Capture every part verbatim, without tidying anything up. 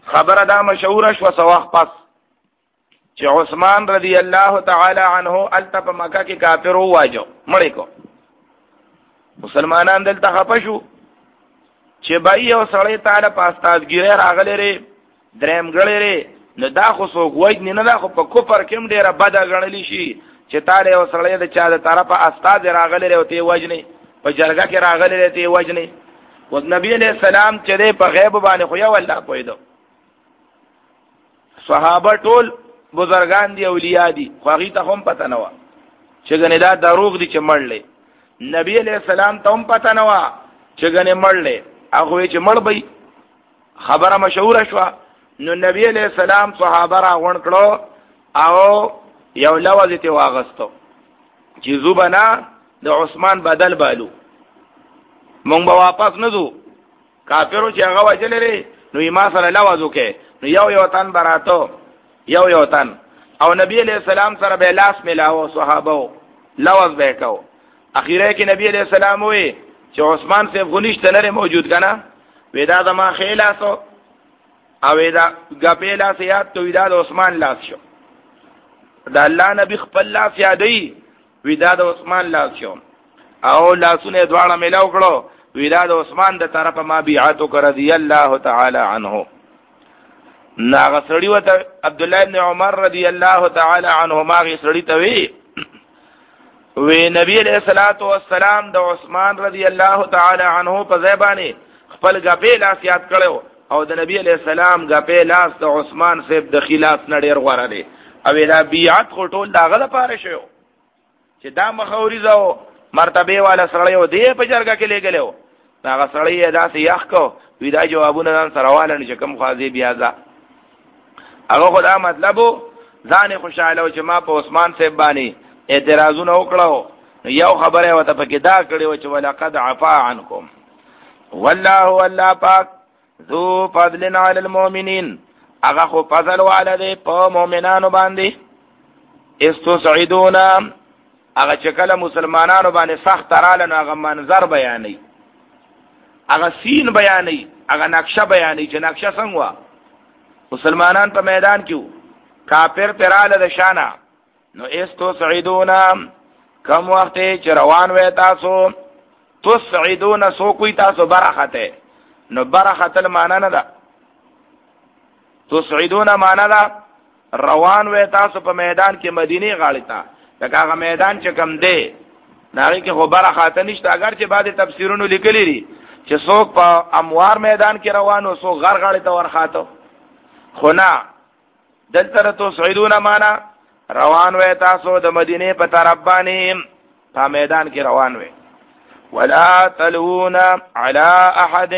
خبره دا مشهور شو سواخ پس چې عثمان رضی الله تعالی عنه الته په مکه کې کافر واجو مړی کو مسلمانان دلته خپشو چې بای او سړی تعالی په استادګیره راغلی ری دریم غړی ری نو دا خو سو غوید نه نه خو په کوپر کې ډیره بد غړلی شي چې تعالی او سړی د چا د طرفه استاد راغلی ری او ته وجنی په جرګه کې راغلی ری ته وجنی و نبی علیہ السلام چې په غیب باندې خو یو الله پویدو صحابه ټول بزرگان دی اولیاء دی خو هغه ته هم پته نه و چې ګنې دا دروغ دي چې مړلې نبی علیہ السلام ته هم پته نه و چې ګنې مړلې هغه چې مړ بې خبره مشهور شو نو نبی علیہ السلام صحابه را غون کړو او یو لوازه ته واغستو چې زوبنا د عثمان بدل بالو مونږ به واپس نه ځو کافرو چې هغه وجل لري نو ما سره لوازو کې نو یو یو تن براتو یو یو تن او نبی علیہ السلام سره به لاس ملاو صحابه لوز به کو اخیره کې نبی علیہ السلام وې چې عثمان سے غنیشت نه موجود کنا ودا زما خیلاسو او ودا غپیلا سیات تو ودا د عثمان لاس شو دا الله نبی خپل لاس یادې ودا د عثمان لاس شو او لاسونه دواړه ملاو کړو ودا د عثمان د طرفه ما بیعت کر رضی الله تعالی عنه ناغه سړی وته عبد الله ابن عمر رضی الله تعالی عنهما غي سړی ته وی وی نبی علیہ الصلوۃ والسلام د عثمان رضی الله تعالی عنه په زبانه خپل غپې لاس یاد کړو او د نبی علیہ السلام غپې لاس د عثمان صاحب د خلاف نړیر غوړه دی او دا بیعت خټول داغه لپاره شو چې دا مخاوري زو مرتبه والا سړی و دی په جرګه کې لګلو هغه سړی دا سي یخ کو وی دا جوابونه نن سره والن چې کوم خاصي بیا ځه هغه خدا مطلب ځان خوشاله او چې ما په عثمان صاحب باندې اعتراضونه وکړو یو خبره وته پکې دا کړی و چې ولقد عفا عنكم والله والله پاک ذو فضل علی المؤمنین هغه خو فضل والده په مؤمنانو باندې استسعدون هغه چې کله مسلمانانو باندې سخت رااله هغه منظر بیانې هغه سین بیانې هغه نقشه بیانې چې نقشه څنګه مسلمانان په میدان کې کافر پراله د شانه نو استسعدون کم وخت چې روان وې تاسو تسعدون سو کوئی تاسو برخته نو برخته معنا نه ده تسعدون معنا ده روان وې تاسو په میدان کې مدینه غاړه تا دا هغه میدان چې کم دی ناری کې خو برخته نشته اگر چې بعد تفسیرونو لیکلي دي چې څوک په اموار میدان کې روانو سو غر غاړه ته ورخاته خو نه دلته تسعدون معنا روان وې تاسو د مدینه په طرف باندې په میدان کې روان وې ولا تلون على احد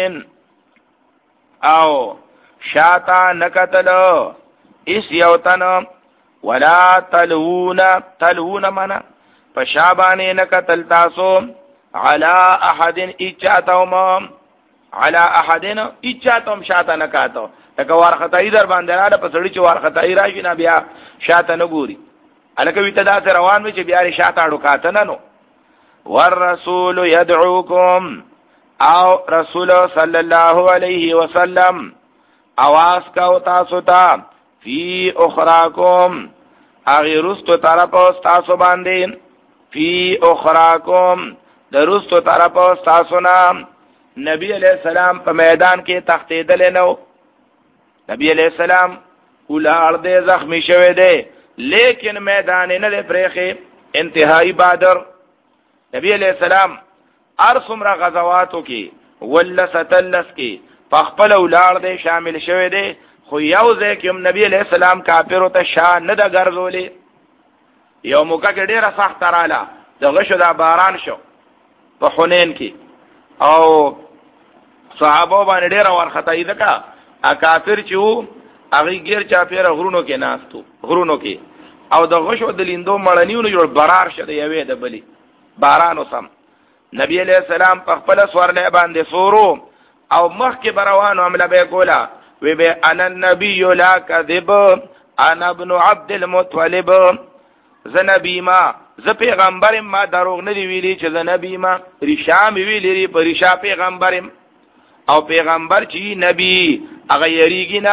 او شاتا نکتل اس یوتن ولا تلون تلون معنا په شابانه نکتل تاسو على احد اچاتهم على احد اچاتهم شاتا نکاتو که وارختای در باندې رااله په سړی چې وارختای راشي نه بیا شاته نه ګوري الکه وی ته دا روان وي چې بیا شاته اډو کاته نه نو والرسول يدعوكم او رسول صلی الله علیه وسلم आवाज کا تاسو ته فی اخراکم اغیرستو طرف تاسو باندې فی اخراکم درستو طرف تاسو نام نبی علیہ السلام په میدان کې تختیدل نو نبی علیہ السلام اولاد دې زخمی شوه دې لیکن میدان نه پرېخه انتهایی بادر نبی علیہ السلام ارسمرا غزواتو کې ولستلس کې فخپل اولاد دې شامل شوه دې خو یو ځکه نبی علیہ السلام کافر ته شان نه د ګرځولې یو موګه کې ډیره سخت رااله دغه شو دا باران شو په حنین کې او صحابه باندې ډیره ورخته ایدکا ا کافر چې وو هغه غیر چا پیر غرونو کې ناستو غرونو کې او د غشو د لیندو مړنیونو جوړ برار شته یوې د بلی بارانو سم نبی علیہ السلام په خپل سورلې باندې سورو او مخ کې بروانو عمله به کولا وی به انا النبی لا کذب انا ابن عبد المطلب ز نبی ما ز پیغمبر ما دروغ نه دی ویلي چې ز نبی ما ریشام ویلي په ریشا پیغمبرم او پیغمبر چې نبی هغه یریږي نه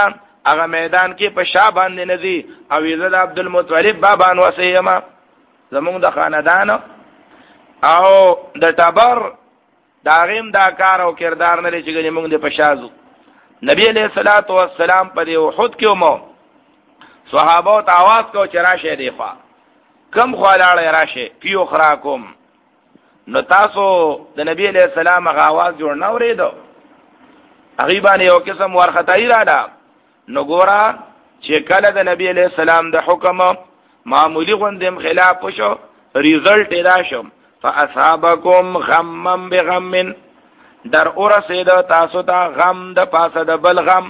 هغه میدان کې په شا باندې نزي او عزت عبد المطلب بابا نو سیما زمونږ د خاندان او د ټبر داغیم دا کار او کردار نه لري چې ګنې موږ د پشازو نبی علیہ الصلوۃ والسلام په احد کې مو صحابه ته आवाज کو چې راشه دی خوا کم خوالاړه راشه پیو خراکم نو تاسو د نبی علیہ السلام غا आवाज جوړ نه اوریدو غیبان یو قسم ورختای را ده نو ګورا چې کله د نبی علیہ السلام د حکم معمولی غوندم خلاف شو ریزلټ ادا شو فاصحابکم غمم بغم در اورسید تاسو ته غم د پاسه د بل غم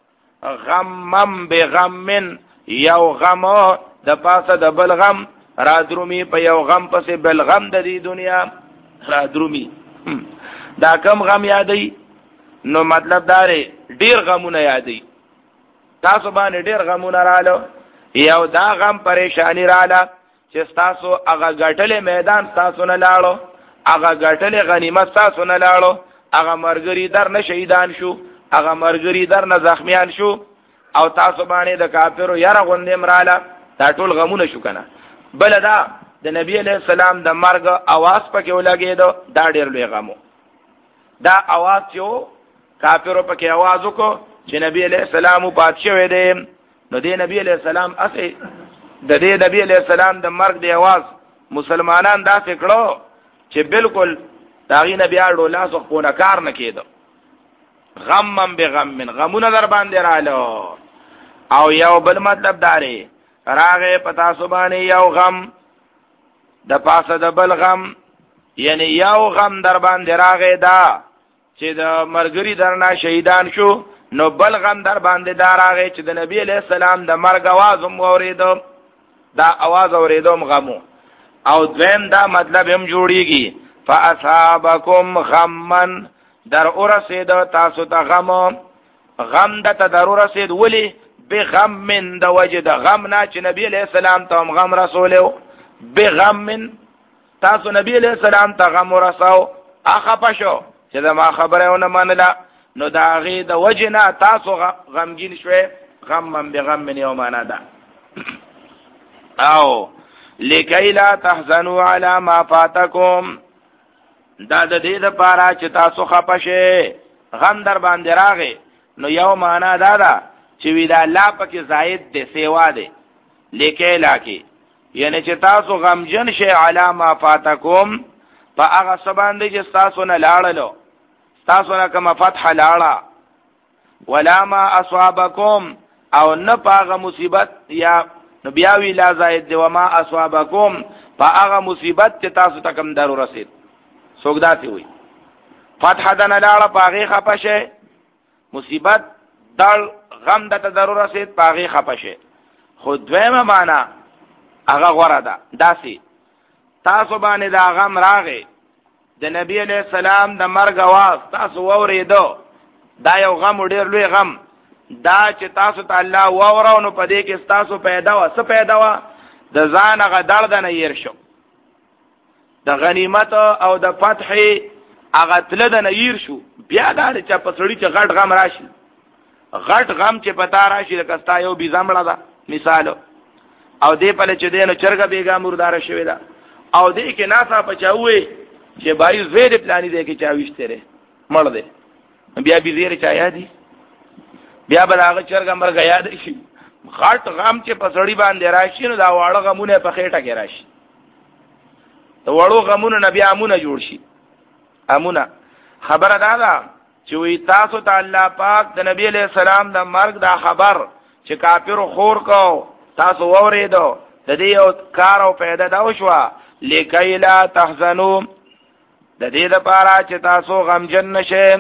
غمم بغم یو غم د پاسه د بل غم را درومي په یو غم پسې بل غم د دې دنیا را درومي دا کم غم یادای نو مطلب داره ډیر غمونه یادای تاسو باندې ډیر غمونه رالو یو دا غم پریشانی رااله چې تاسو هغه غټلې میدان تاسو نه لاړو هغه غټلې غنیمت تاسو نه لاړو هغه مرګري در نه شهیدان شو هغه مرګري در نه زخمیان شو او تاسو باندې د کافرو یاره غوندې مراله دا ټول غمونه شو کنه بل دا د نبی علیہ السلام د مرګ आवाज پکې ولګېدو دا ډېر لوی غمو دا आवाज چې کافرو پکې आवाज وکړو چې نبی علیہ السلام پات شوی دی نو دی نبی علیہ السلام اسه د دې نبی علیہ السلام د مرګ دی आवाज مسلمانان دا فکرو چې بالکل داغي نبی اړو لاس خو نه کار نه کېدو غمم بغم غمونه در باندې رالو او یو بل مطلب داري راغه پتا سبحانه یو غم د پاسه د بل غم یعنی یو غم در باندې راغه دا چې د مرګري درنا شهیدان شو نو بل غم در باندې دا راغه چې د نبی علیہ السلام د مرګ आवाज هم اوریدو دا आवाज اوریدو غمو او دویم دا مطلب هم جوړیږي فاصحابکم غمن در اورسید تاسو ته غم غم د تدرور رسید ولی بغم من د وجد غم نه چې نبی علیہ السلام ته غم رسولو بغم من تاسو نبی علیہ السلام ته غم ورساو اخه پښو چې دا ما خبره ونه منله نو دا غي د وجنا تاسو غمگین شوي غم من بغم من یومانا ده او لکی لا تحزنوا علی ما فاتکم دا د دې لپاره چې تاسو خپشه غم در باندې راغی نو یو معنا دا ده چې وی دا الله پکې زائد دی سیوا دی لکی لاکی یعنی چې تاسو غمجن شئ علی ما فاتکم په هغه سبان دی چې تاسو نه لاړلو تاسو نه کوم فتح لاړه ولا ما اصابکم او نه پاغه مصیبت یا بیا وی لا زائد دی وما اصابکم پاغه مصیبت چې تاسو ته کوم درو رسید سوګداتي وي فتح دن لاړه پاغه خپشه مصیبت دل غم د ضرور رسید پاغه خپشه خود دویمه معنا هغه غوړه ده داسي تاسو باندې دا غم راغی د نبی علیہ السلام د مرګ आवाज تاسو وریدو دا یو غم ډیر لوی غم دا چې تاسو ته الله وورو نو پدې کې تاسو پیدا و څه پیدا و د ځان غ درد نه ير شو د غنیمت او د فتح هغه تل د نه ير شو بیا دا چې په سړی چې غټ غم راشي غټ غم چې پتا راشي لکه ستا یو بي زمړه ده مثال او دې په لچ دې نو چرګه بیګا مردار شوی دا او دې کې ناسا پچاوي چې بای زید پلانې دې کې چاويشته ره مړ دې بیا بي زیر چا یادي بیا بلاغه چرګ مرګ یاد شي غټ غم چې پسړی باندې راشي نو دا واړه غمونه په خېټه کې راشي ته وړو غمونه نبي امونه جوړ شي امونه خبره دا ده چې وی تاسو ته الله پاک د نبی علیہ السلام د مرګ دا خبر چې کافر خور کو تاسو وریدو د دې یو کار او پیدا دا وشو لکای لا تحزنوا د دې لپاره چې تاسو غمجن نشئ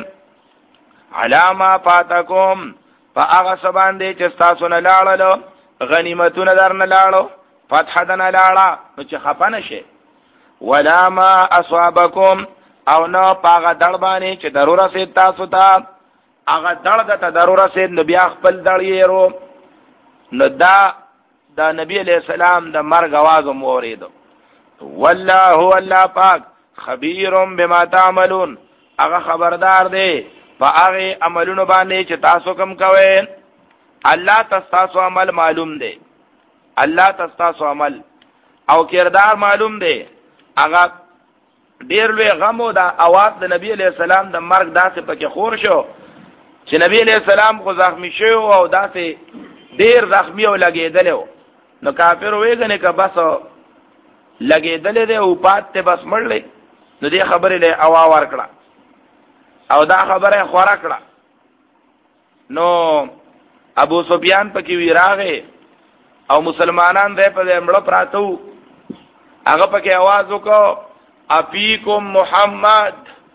علامه فاتکم فاغه سبان دې چې تاسو نه لاړلو غنیمتونه در نه لاړو فتح دن لاړه نو چې خپنه شي ولا ما اصابکم او نو پاغه دړبانی چې ضرورت سي تاسو ته هغه دړ د ضرورت سي نبي خپل دړ یېرو نو دا دا نبی علیہ السلام د مرګ आवाज موریدو والله هو الله پاک خبير بما تعملون هغه خبردار دی په هغه عملونو باندې چې تاسو کوم کوئ الله تاسو عمل معلوم دی الله تاسو عمل او کردار معلوم دی هغه ډیر لوی غم او د اواز د نبی علیہ السلام د مرګ داسې پکې خور شو چې نبی علیہ السلام خو زخمی شو او داسې ډیر زخمی او لګیدل نو کافر وېګنه که بس لګیدل دی او پات ته بس مړلې نو دې خبرې له اوا ور کړه او دا خبره خورا کړه نو ابو سفیان پکې وی راغې او مسلمانان دې په دې مړ پراتو هغه پکې आवाज وکړو افیکم محمد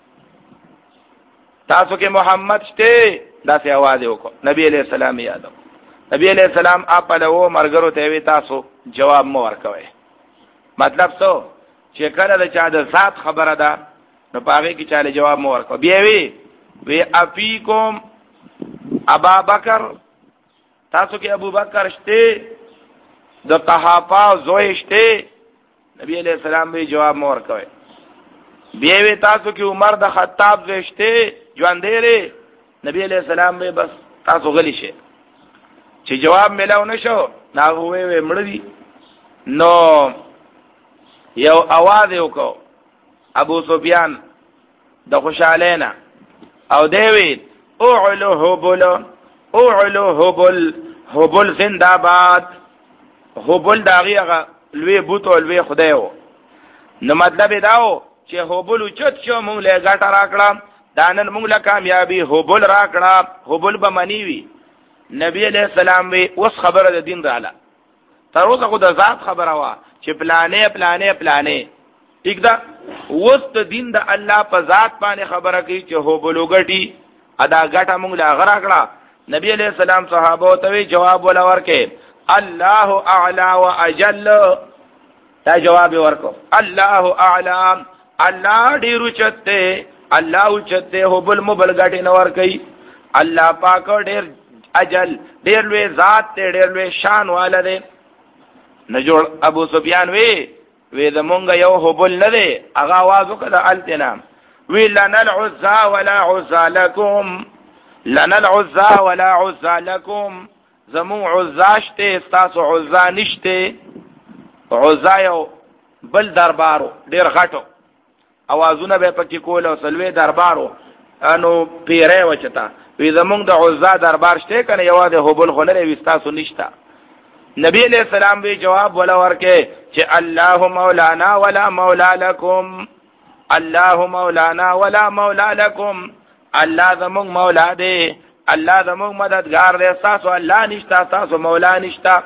تاسو کې محمد شته دا سي आवाज وکړو نبی عليه السلام یادو نبی عليه السلام اپله و مرګرو ته وی تاسو جواب مو ورکوي مطلب څه چې کله د چا د ذات خبره ده نو پاره کې چاله جواب مو ورکو بیا وی وی افیکم ابا بکر تاسو کې ابو بکر شته د قحافه زوی شته نبی علیہ السلام به جواب مور کوي بیا وی تاسو کې عمر د خطاب زشته ژوند دی نبی علیہ السلام به بس تاسو غلی شي چې جواب ملاو نشو ناغه وی وی مړ دي نو یو आवाज وکاو ابو سفیان د خوشالینا او دیوی اعلو هبل اعلو هبل هبل زنده‌باد هبل داغي هغه لوی بوتو لوی خدایو نو مطلب داو چې هبل چت شو مونږ له غاټه راکړه دانن مونږ له کامیابی هبل راکړه هبل به منیوي نبی علیہ السلام وی اوس خبره د دین رااله تر اوسه خو د ذات خبره وا چې پلانې پلانې پلانې ٹھیک ده اوس د دین د الله په ذات باندې خبره کوي چې هبل وګټي ادا غټه مونږ له غرا کړه نبی علیہ السلام صحابه ته جواب ولا ورکه الله اعلى واجل دا جواب ورکو الله اعلم الله ډیرو چته الله چته هبل مبل غټي نور کوي الله پاک ډیر اجل ډیر لوی ذات ته ډیر لوی شان والده نه جوړ ابو سفیان وی وی زمونږ یو هبل نه دی هغه आवाज وکړه التنا وی لنا العزى ولا عزى لكم لنا العزى ولا عزى لكم زمون عزاشته استاسو عزا نشته عزا یو بل دربارو ډیر غټو اوازونه به پکې کول او سلوي دربارو انو پیره وچتا وی زمون د عزا دربار شته کنه یو د هبل خلره وستاسو نشتا نبی علیہ السلام به جواب ولا ورکه چې الله مولانا ولا مولا لكم الله مولانا ولا مولا لكم الله زمون مولا دی الله زمون مددگار دی تاسو الله نشتا تاسو مولا نشتا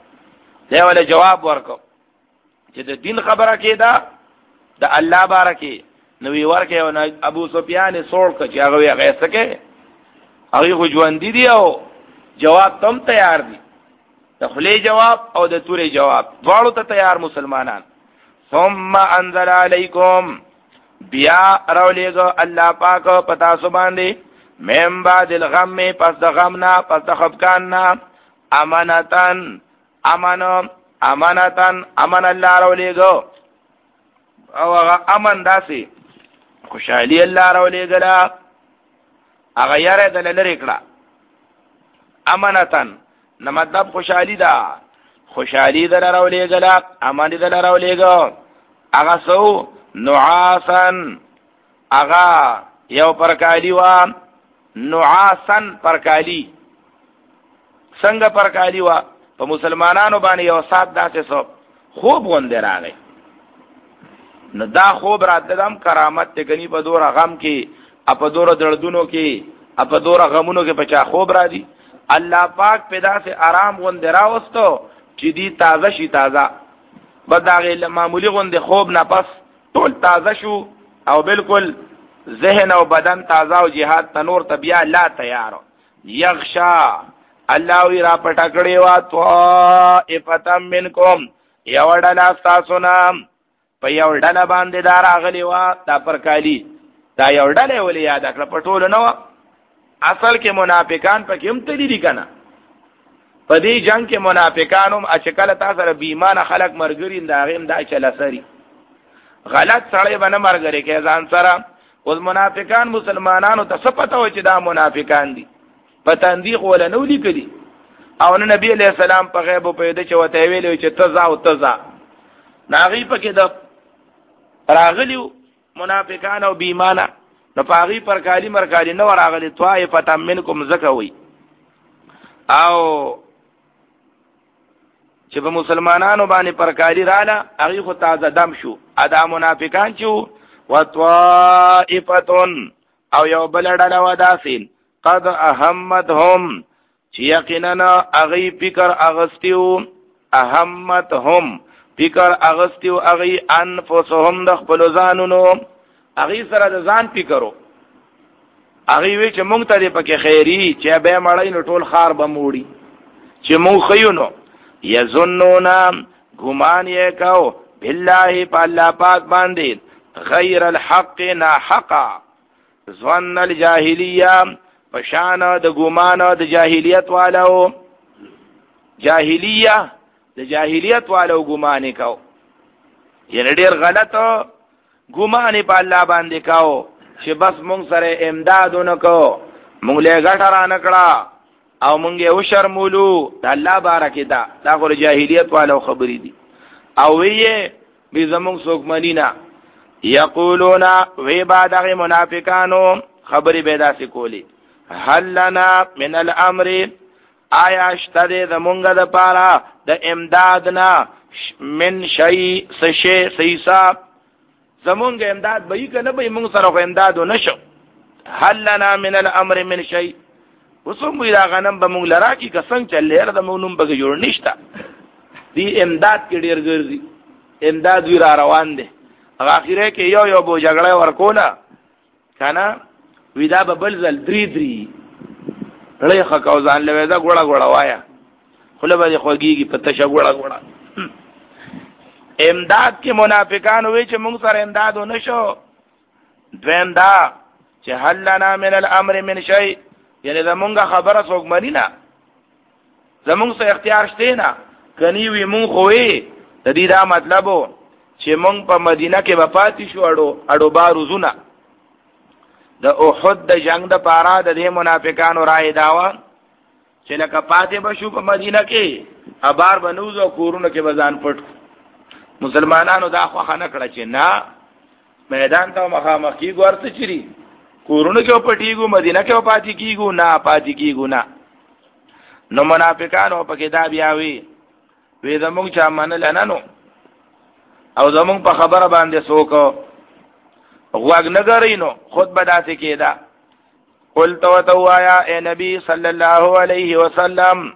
دی ولا جواب ورکو چې د دین خبره کیدا د الله بارکه نو ورکه او ابو سفیان سوړ ک چې هغه یې غیسکه هغه خو ژوند دی او جواب تم تیار دي د خلی جواب او د توري جواب دواړو ته تیار مسلمانان ثم انزل علیکم بیا راولېګو الله پاک پتا سو باندې مم بعد الغم پس د غمنا پس د خفقان نا امانتن امانو امانتن امان الله راولېګو او هغه امن داسي خوشالي الله راولېګلا هغه یاره د لری کړه امانتن نو مطلب خوشحالی دا خوشحالی در راولېګلا امان دې در راولېګو هغه سو نعاسن هغه یو پرکالی وا نعاسن پرکالی څنګه پرکالی وا په مسلمانانو باندې یو سات داسې سو خوب غوندې راغی نو دا خوب راتلم کرامت ته غنی په دور غم کې اپ دور دردونو کې اپ دور غمونو کې پچا خوب را دي الله پاک پیدا سے آرام غوند راوستو چې دی تازه شي تازه بداغه معمولی غوند خوب نه پس ټول تازه شو او بالکل ذهن او بدن تازه او جهاد تنور طبيعه لا تیار یغشا الله وی را پټ کړي وا طائفتم منکم یوړل تاسو نام په یوړل باندې دار اغلی وا دا پرکالی دا یوړل ولې یاد کړ پټول نو اصل کې منافقان پکې هم تللی دي کنه په دې جنگ کې منافقانم اچکل تاسو سره بیمانه خلق مرګري انداغیم دا چل سری غلط سړی باندې مرګري کې ځان سره اوس منافقان مسلمانانو ته څه پته و چې دا منافقان دي په تندیق ولا نو لیکلي او نه نبی علیہ السلام په غیب په دې چې وته ویلو چې تزا او تزا ناغي پکې د راغلیو منافقان او بیمانه نو پاغي پر کالی مرکالی نو راغلی طائفه منکم زکوي او چې په مسلمانانو باندې پرکاری رااله هغه خو تازه دم شو ادا منافقان چې وطائفتون او یو بل ډله وداسین قد اهمتهم چې یقینا هغه فکر اغستیو اهمتهم فکر اغستیو هغه انفسهم د خپل ځانونو هغه سره د ځان فکرو هغه وی چې مونږ ته پکې خیری چې به مړی نو ټول خار بموړي چې مونږ خيونو یظنون ګمان یې کاو بالله بالله پاک باندې غیر الحق نا حقا ظن الجاهلیه پشان د ګمان د جاهلیت والو جاهلیه د جاهلیت والو ګمان کاو یې ډېر غلط ګمان په الله باندې کاو چې بس مونږ سره امدادونه کو مونږ له غټه را نکړه او مونږ یو شرمولو د الله بارکه دا دا خو جاهلیت والو خبرې دي او وی به زمونږ څوک منینا یقولون وی بعد غ منافقانو خبرې به داسې کولی هل لنا من الامر آیا شته زمونږ د پاره د امدادنا من شی سشی سیسا زمونږ امداد به یې کنه به مونږ سره خو امداد نشو هل لنا من الامر من شی وسوم وی دا غنم به مونږ لرا کی کسنګ چلې د مونږ به جوړ نشتا دی امداد کې ډیر ګرځي امداد وی را روان دي اخیره کې یو یو بو جګړه ورکولا کنه ودا به بلزل درې درې لړې خکاو ځان لوي دا ګوړه ګوړه وایا خله به خوږیږي په تشه ګوړه ګوړه امداد کې منافقان وی چې موږ سره امداد ونشو دویم دا چې هل لنا من الامر من شيء یعنی زمونږه خبره څوک منی نه زمونږ څه اختیار شته نه کني وی مونږ خوې د دې دا مطلب چې مونږ په مدینه کې وفات شو اړو اړو بارزونه د احد د جنگ د پارا د دې منافقانو راي داوا چې لکه پاتې بشو په مدینه کې ابار بنوزو کورونو کې بزان پټ مسلمانانو دا خو خنه کړه چې نه میدان ته مخامخ کی ورته چری کورونو کې پټیګو مدینه کې پاتې کیګو نه پاتې کیګو نه نو منافقانو په کې دا بیا وی وې زمونږ چا منل نه نو او زمونږ په خبره باندې څوک غوږ نه غرینو خود بداسه کېدا قلت وتوایا اے نبی صلی الله علیه وسلم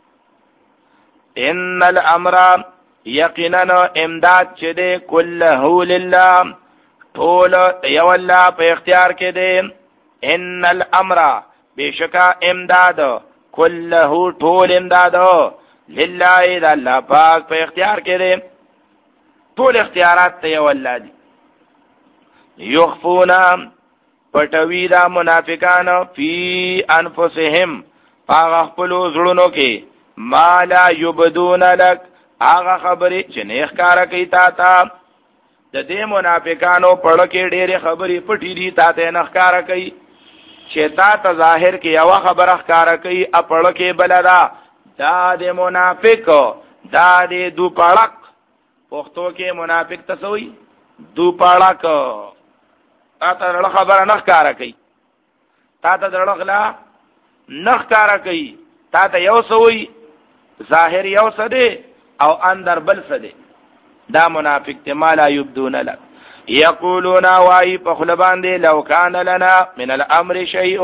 ان الامر یقینا امداد چه ده کله لله ټول یو الله په اختیار کې ده ان الامر بشکا امداد کله ټول امداد لله د الله پاک په اختیار کې ده ټول اختیارات ته یو الله دي یخفونا پټوی دا منافقان فی انفسهم هغه خپل زړونو کې ما لا یبدون لک هغه خبرې چې نه ښکارا کوي تا ته د دې منافقانو پړ کې ډېرې خبرې پټې دي تا ته نه ښکارا کوي چې تا ته ظاهر کې یو خبره ښکارا کوي اپړ کې بلدا دا د منافق دا د دو پړک پښتو کې منافق تسوي دو پړک تا ته خبره نه ښکارا کوي تا ته درغلا نه ښکارا کوي تا ته یو سوي ظاهر یو سده او اندر بل سده دا منافق ته مالا یبدون لك یقولون وای په خپل باندې لو کان لنا من الامر شیء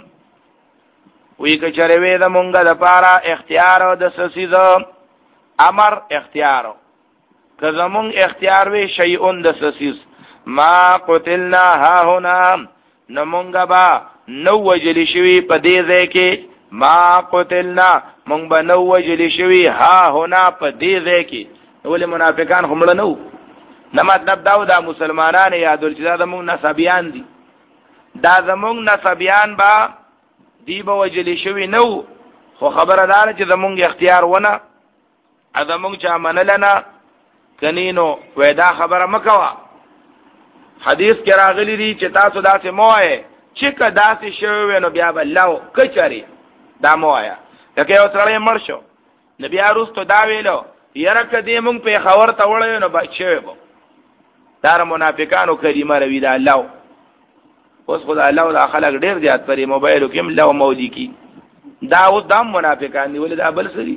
وی کچره وې د مونږه د پاره اختیار او د سسیزو امر اختیار که زمون اختیار وی شیء د سسیز ما قتلنا ها هنا نمونږه با نو وجلی شوی په دې ځای کې ما قتلنا مونږ به نو وجلی شوی ها هنا په دې ځای کې ولې منافقان هم نو نه مطلب دا و دا مسلمانان یادول چې دا زمونږ نسبیان دي دا زمونږ نسبیان با دی به وجلی شوی نو خو خبره دار چې زمونږ اختیار ونه زمونږ چا منلنا کنینو وې دا خبره مکوا حدیث کې راغلی دی چې تاسو داسې موایې چې که داسې شوی نو بیا بلو کچري دا موایا لکه یو سړی مړ شو نبی اروستو دا ویلو یره کدی مونږ په خبر ته وړو نو بچو به دار منافقانو کریمه روي دا الله اوس خدای الله دا خلک ډیر زیات پرې موبایل کې ملو مودي کی دا و دام منافقان دی ولې دا بل سری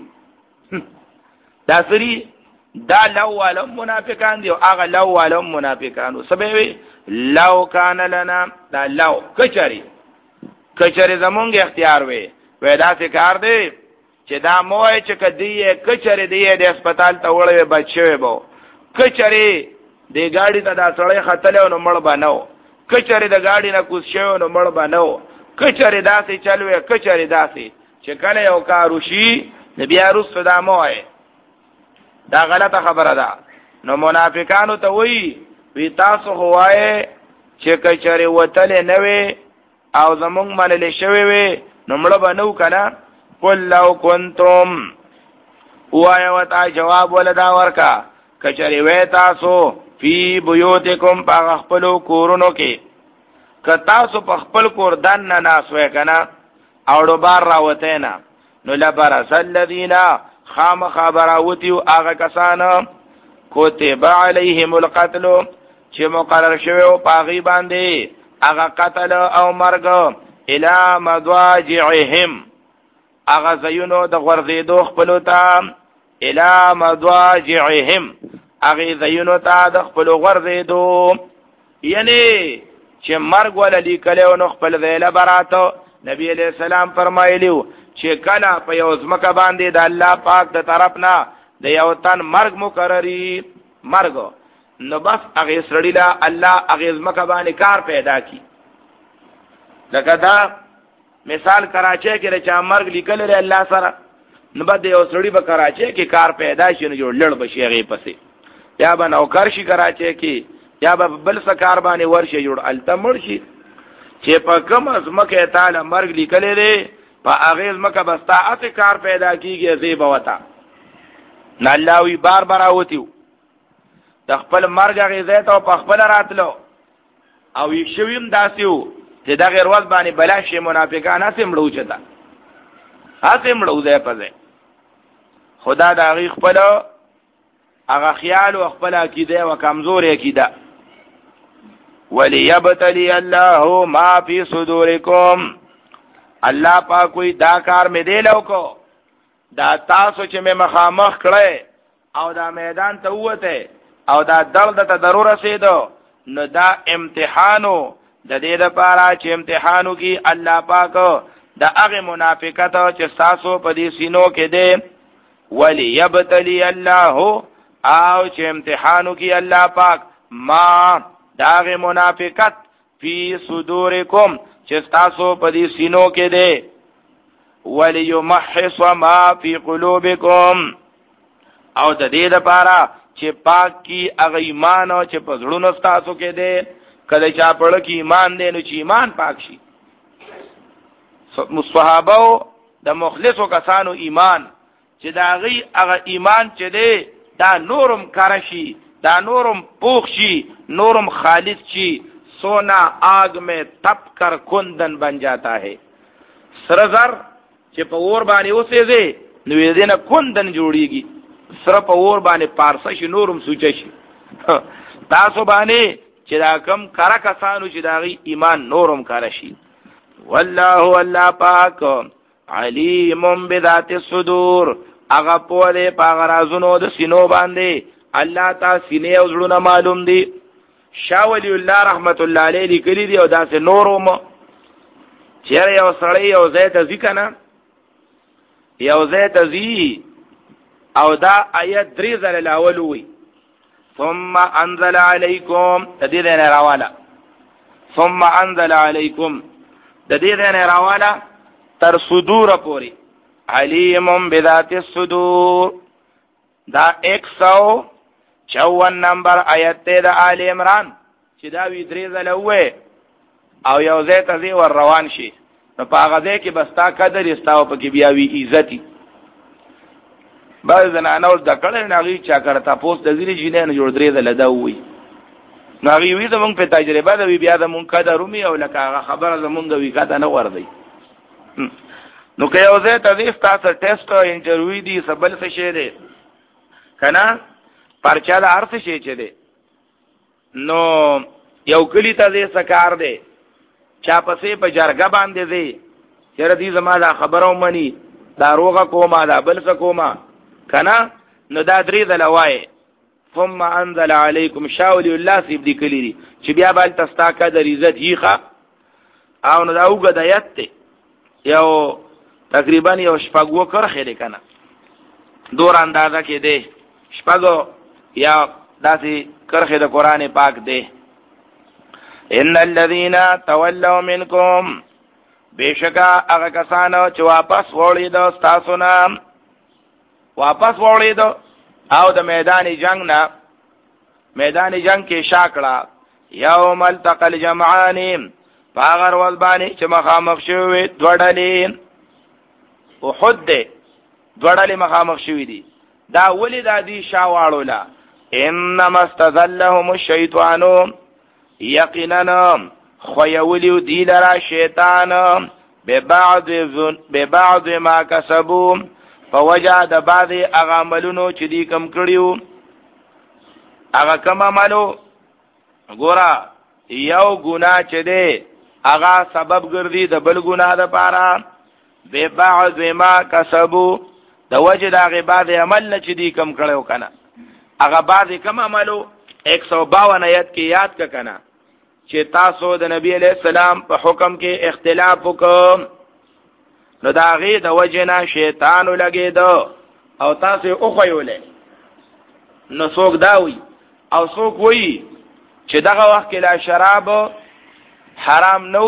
دا سری دا لو ولم منافقان دی او هغه لو ولم منافقانو سبب لو کان لنا دا لو کچری کچری زمونږ اختیار وي وې دا څه کار دی چې دا موای چې کدی کچری دی د هسپتال ته وړې بچو به کچری د گاډي ته دا سړی خطلې نو مړ بنو کچری د گاډي نه کوس شو نو مړ بنو کچری داسې چلوي کچری داسې چې کله یو کار وشي نبی ارس دا موای دا غلطه خبره ده نو منافقانو ته وی وی تاسو هوای چې کچری وتل نه وي او زمونږ منل شوی وي نو مړ بنو کنه قل لو کنتم وای وتا جواب ولدا ورکا کچری وې تاسو فی بیوتکم پا خپلو کورونو کې که تاسو په خپل کور دن نه ناسوې کنه او دوبار راوته نه نو لبرس الذین خام خبراوتیو هغه کسان کتب علیهم القتل چې مقرر شوی او پاغي باندې هغه قتل او مرګ الی مضاجعهم هغه زینو د غرزیدو خپلو ته الی مضاجعهم هغه زینو ته د خپل غرزیدو یعنی چې مرګ ولا لیکلو نو خپل ویله براتو نبی علیہ السلام فرمایلیو چې کله په یو ځمکه باندې د الله پاک د طرف نه د یو تن مرګ مقرری مرګ نو بس هغه سړی لا الله هغه ځمکه باندې کار پیدا کی لکه دا مثال کراچۍ کې چې مرګ لیکل لري الله سره نو بده یو سړی به کراچۍ کې کار پیدا شي نو جوړ لړ بشي هغه پسې یا به نوکر شي کراچۍ کې یا به بل څه کار باندې ورشي جوړ التمر شي چې په کوم ځمکه تعالی مرګ لیکل لري په هغه ځمکه بستا اته کار پیدا کیږي زی بوتا نه الله وی بار بار اوتیو د خپل مرګ هغه ځای ته په خپل راتلو او یې شویم داسیو چې دا غیر ورځ باندې بلا شي منافقان اسیم لو چتا اسیم لو ځای په ځای خدا دا غي خپل هغه خیال او خپل عقیده او کمزوري عقیده وليبتلي الله ما في صدوركم الله پاک کوئی دا کار مې دی لوکو دا تاسو چې مې مخامخ کړې او دا میدان ته وته او دا درد ته ضرور رسیدو نو دا امتحانو د دې لپاره چې امتحانو کې الله پاک دا هغه منافقت چې تاسو په دې سینو کې دی وليبتلي الله او چې امتحانو کې الله پاک ما دا هغه منافقت فی صدورکم چې تاسو په دې سینو کې دی وليمحص ما فی قلوبکم او د دې لپاره چې پاک کی هغه ایمان او چې په زړونو تاسو کې دی کله چې په لکه ایمان دی نو چې ایمان پاک شي مصحابو د مخلصو کسانو ایمان چې دا غي هغه ایمان چې دی دا نورم کارشي دا نورم پوخ شي نورم خالص شي سونا آگ میں تپ کر کندن بن جاتا ہے سرزر چې په اور باندې اوسېږي نو یې دینه کندن جوړیږي سره په اور باندې پارسه شي نورم سوچ شي تاسو باندې چې دا کم کارا کسانو چې دا غي ایمان نورم کار شي والله الله پاک علیم بذات الصدور هغه په دې په رازونو د سینو باندې الله تعالی سینې او زړونه معلوم دي شاه ولی الله رحمت الله علیه لیکلی دی او داسې نوروم چیرې یو سړی یو ځای ته ځي کنه یو ځای ته ځي او دا آیت درې ځله الاول وي ثم انزل علیکم د دې نه راواله ثم انزل علیکم د دې نه راواله تر صدور پوری علیم بذات الصدور دا ایک سو چون نمبر آیت ته د آل عمران چې دا وی درې ځله وې او یو ځای ته ځي ور روان شي نو په هغه ځای کې بستا قدر استاو په کې بیا وی عزتي بعض زنانو د کړه نه غي چا کړه تاسو د ځینې جنې نه جوړ درې ځله دا وې نو غي وی زمونږ په تجربه دا وی بیا د مونږ قدر ومي او لکه هغه خبره زمونږ وی کاته نه ور دی نو که یو ځای ته دې تاسو ټیسټ او انټرویو دي سبل څه شي دی کنه پرچا د ارث شي چې دی نو یو کلی ته دې سکار دی چا پسې په جرګه باندې دی چېرې دې زما دا خبره ومني دا روغه کومه دا بل څه کومه کنه نو دا درې ځله وایي ثم انزل علیکم شاولی الله سیب دی کلی دی چې بیا بل تستا کا د عزت هیخه او نو دا وګه د آیت ته یو تقریبا یو شپږو کرخه دی کنه دور اندازه کې دی شپږو یا داسې کرخه د قران پاک دی ان الذين تولوا منكم بشکا هغه کسانو چې واپس وړي د تاسو نه واپس وړي د او د میدان جنگ نه میدان جنگ کې شاکړه یوم التقى الجمعان پاغر ول باندې چې مخامخ شوی دوړلې احد دوړلې مخامخ شوی دي دا ولې د دې شاواړو لا انما استذلهم الشیطان یقینا خویولیو دی لرا شیطان ببعض ببعض ما کسبوا فوجا د بعض هغه عملونو چې دی کم کړیو هغه کم عملو ګورا یو ګناه چې دی هغه سبب ګرځي د بل ګناه د پاره ببعض ما کسبوا د وجه د هغه بعض عمل نه چې دی کم کړو کنه هغه بعض کم عملو ایک سو باون آیت کې یاد کا کنه چې تاسو د نبی علیہ السلام په حکم کې اختلاف وکم نو دا غي د وجنا شیطان لګیدو او تاسو او خویولې نو څوک داوي او څوک وایي چې دغه وخت کې لا شراب حرام نو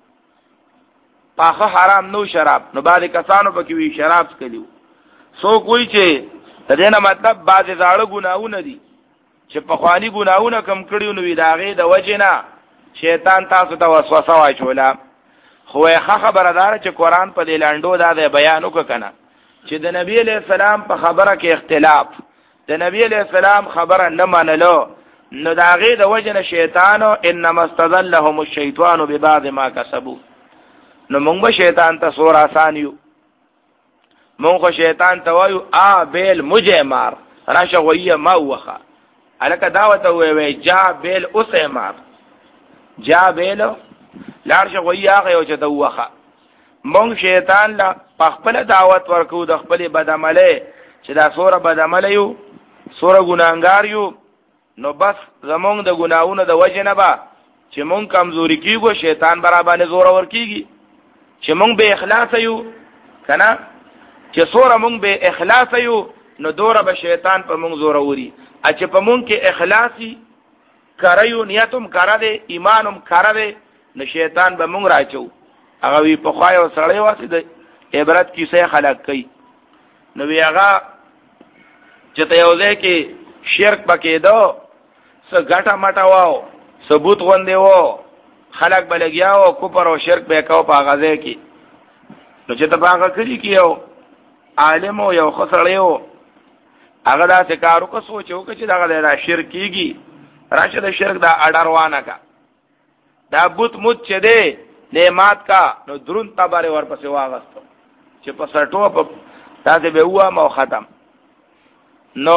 پاخه حرام نو شراب نو بعد کسانو په کې وی شراب سکلیو څوک وایي چې د دې نه مطلب بعض زاړه ګناونه دي چې په خواني ګناونه کم کړیو نو دا غي د وجنا شیطان تاسو ته وسوسه واچولا خو ښه خبردار چې قران په دې لاندو دا د بیان وکړه چې د نبی علیہ السلام په خبره کې اختلاف د نبی علیہ السلام خبره نه منلو نو دا غي د وجنه شیطان انما استذلهم الشیطان ببعض ما کسبوا نو موږ به شیطان ته سور آسان یو موږ شیطان ته وایو ا بیل مجه مار راشه ویه ما وخه الکه دعوت وی وی جا بیل اوسه مار جا بیل لارشه ویه هغه یو چې دوخه مونږ شیطان لا خپل دعوت ورکو د خپل بدعمله چې دا سوره بدعمله یو سوره ګناګار یو نو بس زمونږ د ګناونو د وجه نه با چې مونږ کمزوري کیږو شیطان برابر زور ور کیږي چې مونږ به اخلاص یو کنه چې سوره مونږ به اخلاص یو نو دوره به شیطان په مونږ زور وري ا چې په مونږ کې اخلاصي کړیو نیتم کړه دې ایمانم کړه دې نو شیطان به مونږ راچو هغه وی په خوای او سړی واسي د عبرت کیسه خلق کوي نو وی هغه چې ته یو ځای کې شرک پکې دو څه ګټه مټه واو ثبوت غوندې وو خلق بلګیاو کوپر او شرک به کاو په غزه کې نو چې ته هغه کړی کیو عالم او یو خسړیو هغه دا څه کارو کو سوچو چې دا غدا شرک کیږي راشه د شرک دا اډروانه کا دا بوت موت چې دی نعمت کا نو درون تباره ورپسې واغستو چې په سټو په تاسو به وو مو ختم نو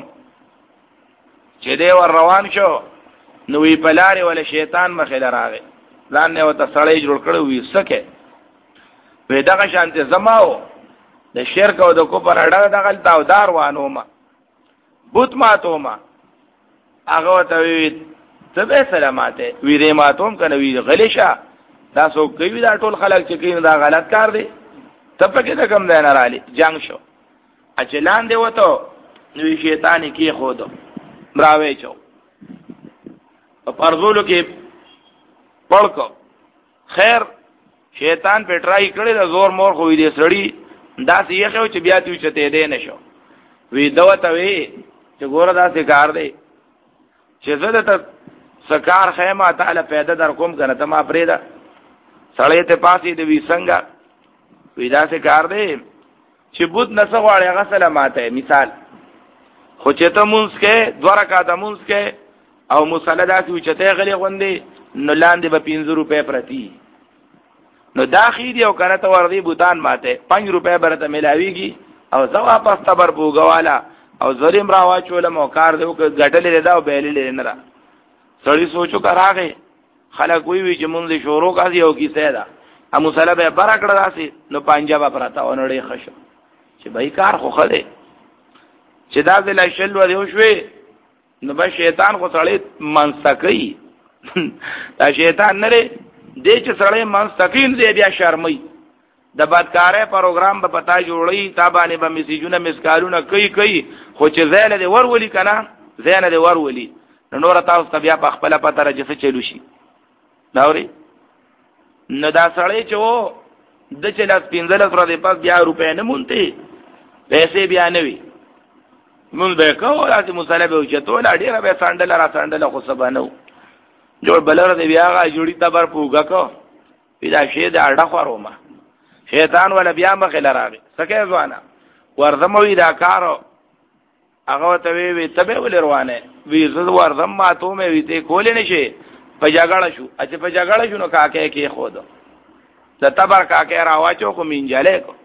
چې دی ور روان شو نو وی پلاری ول شیطان مخې لراغه ځان نه وته سړی جوړ کړو وی سکه په دغه شانته زماو د شرک او د کوپر اړه دغه تاو دار وانو ما بوت ماتو ما هغه ته وی ته به سلامته وی دې ماتوم کنه وی غلیشا دا سو کوي دا ټول خلک چې کین دا غلط کار دی ته پکې ته کم دی نه رالي جنگ شو اچلان دی وته نو شیطان کې خود براوي چو په پرزولو کې پړکو خیر شیطان په ټرای کړی دا زور مور خو دې سړی دا سیه خو چې بیا تی چته دی نشو وی دوته وی چې ګوره دا څه کار دی چې زه ته سکار خیمه تعالی پیدا در کوم کنه ته ما پرېدا سړی ته پاسې دی وی څنګه وی دا څه کار دی چې بوت نسه غواړي هغه سلامته مثال خو چې ته مونږ کې دوه رکعات مونږ کې او مصلی داسې چته غلي غوندي نو لاندې به پنځه روپے پرتی نو داخې دی او کنه ته ورغی بوتان ماته پنځه روپے برته ملاویږي او زه واپس تبر بوګواله او زریم را واچول مو کار دیو که غټلې دا او بیلې نه را سړی سوچو کراغه خلک وی وی چې مونږ شورو کاسي او کیسه ده ا مصالحه به برکړه راسي نو پنجابه پراته ونړې خشو چې بای کار خو خله چې دا د لشل و دیو شوي نو به شیطان خو سړی منسکې دا شیطان نه لري دې چې سړی منسکین دی بیا شرمای د بدکارۍ پروګرام به پتا جوړی تابانه به میسیجونه مسکالونه کوي کوي خو چې زیل دی ورولي کنه زیل دی ورولي نور تاسو ته بیا په خپل پته راځي چلو شي ناوري نو دا سړی چې وو د چې لاس پینځل سره د پاس بیا روپې نه مونته پیسې بیا نه وي مونږ به کوو راځي مصالحه او چته لا ډیره به ساندل را ساندل خو سبانو جوړ بلره دی بیا غا جوړی تبر پوګه کو پیدا شه د اړه خورومه شیطان ولا بیا مخه راغی سکه ځوانا ورزموي دا کارو هغه ته وی وی تبه ول روانه وی زړه ورزم ما ته مې وی ته کول نه شي په جګړه شو اته په جګړه شو نو کاکه کې خود ته تبر کاکه راواچو کو مینجاله کو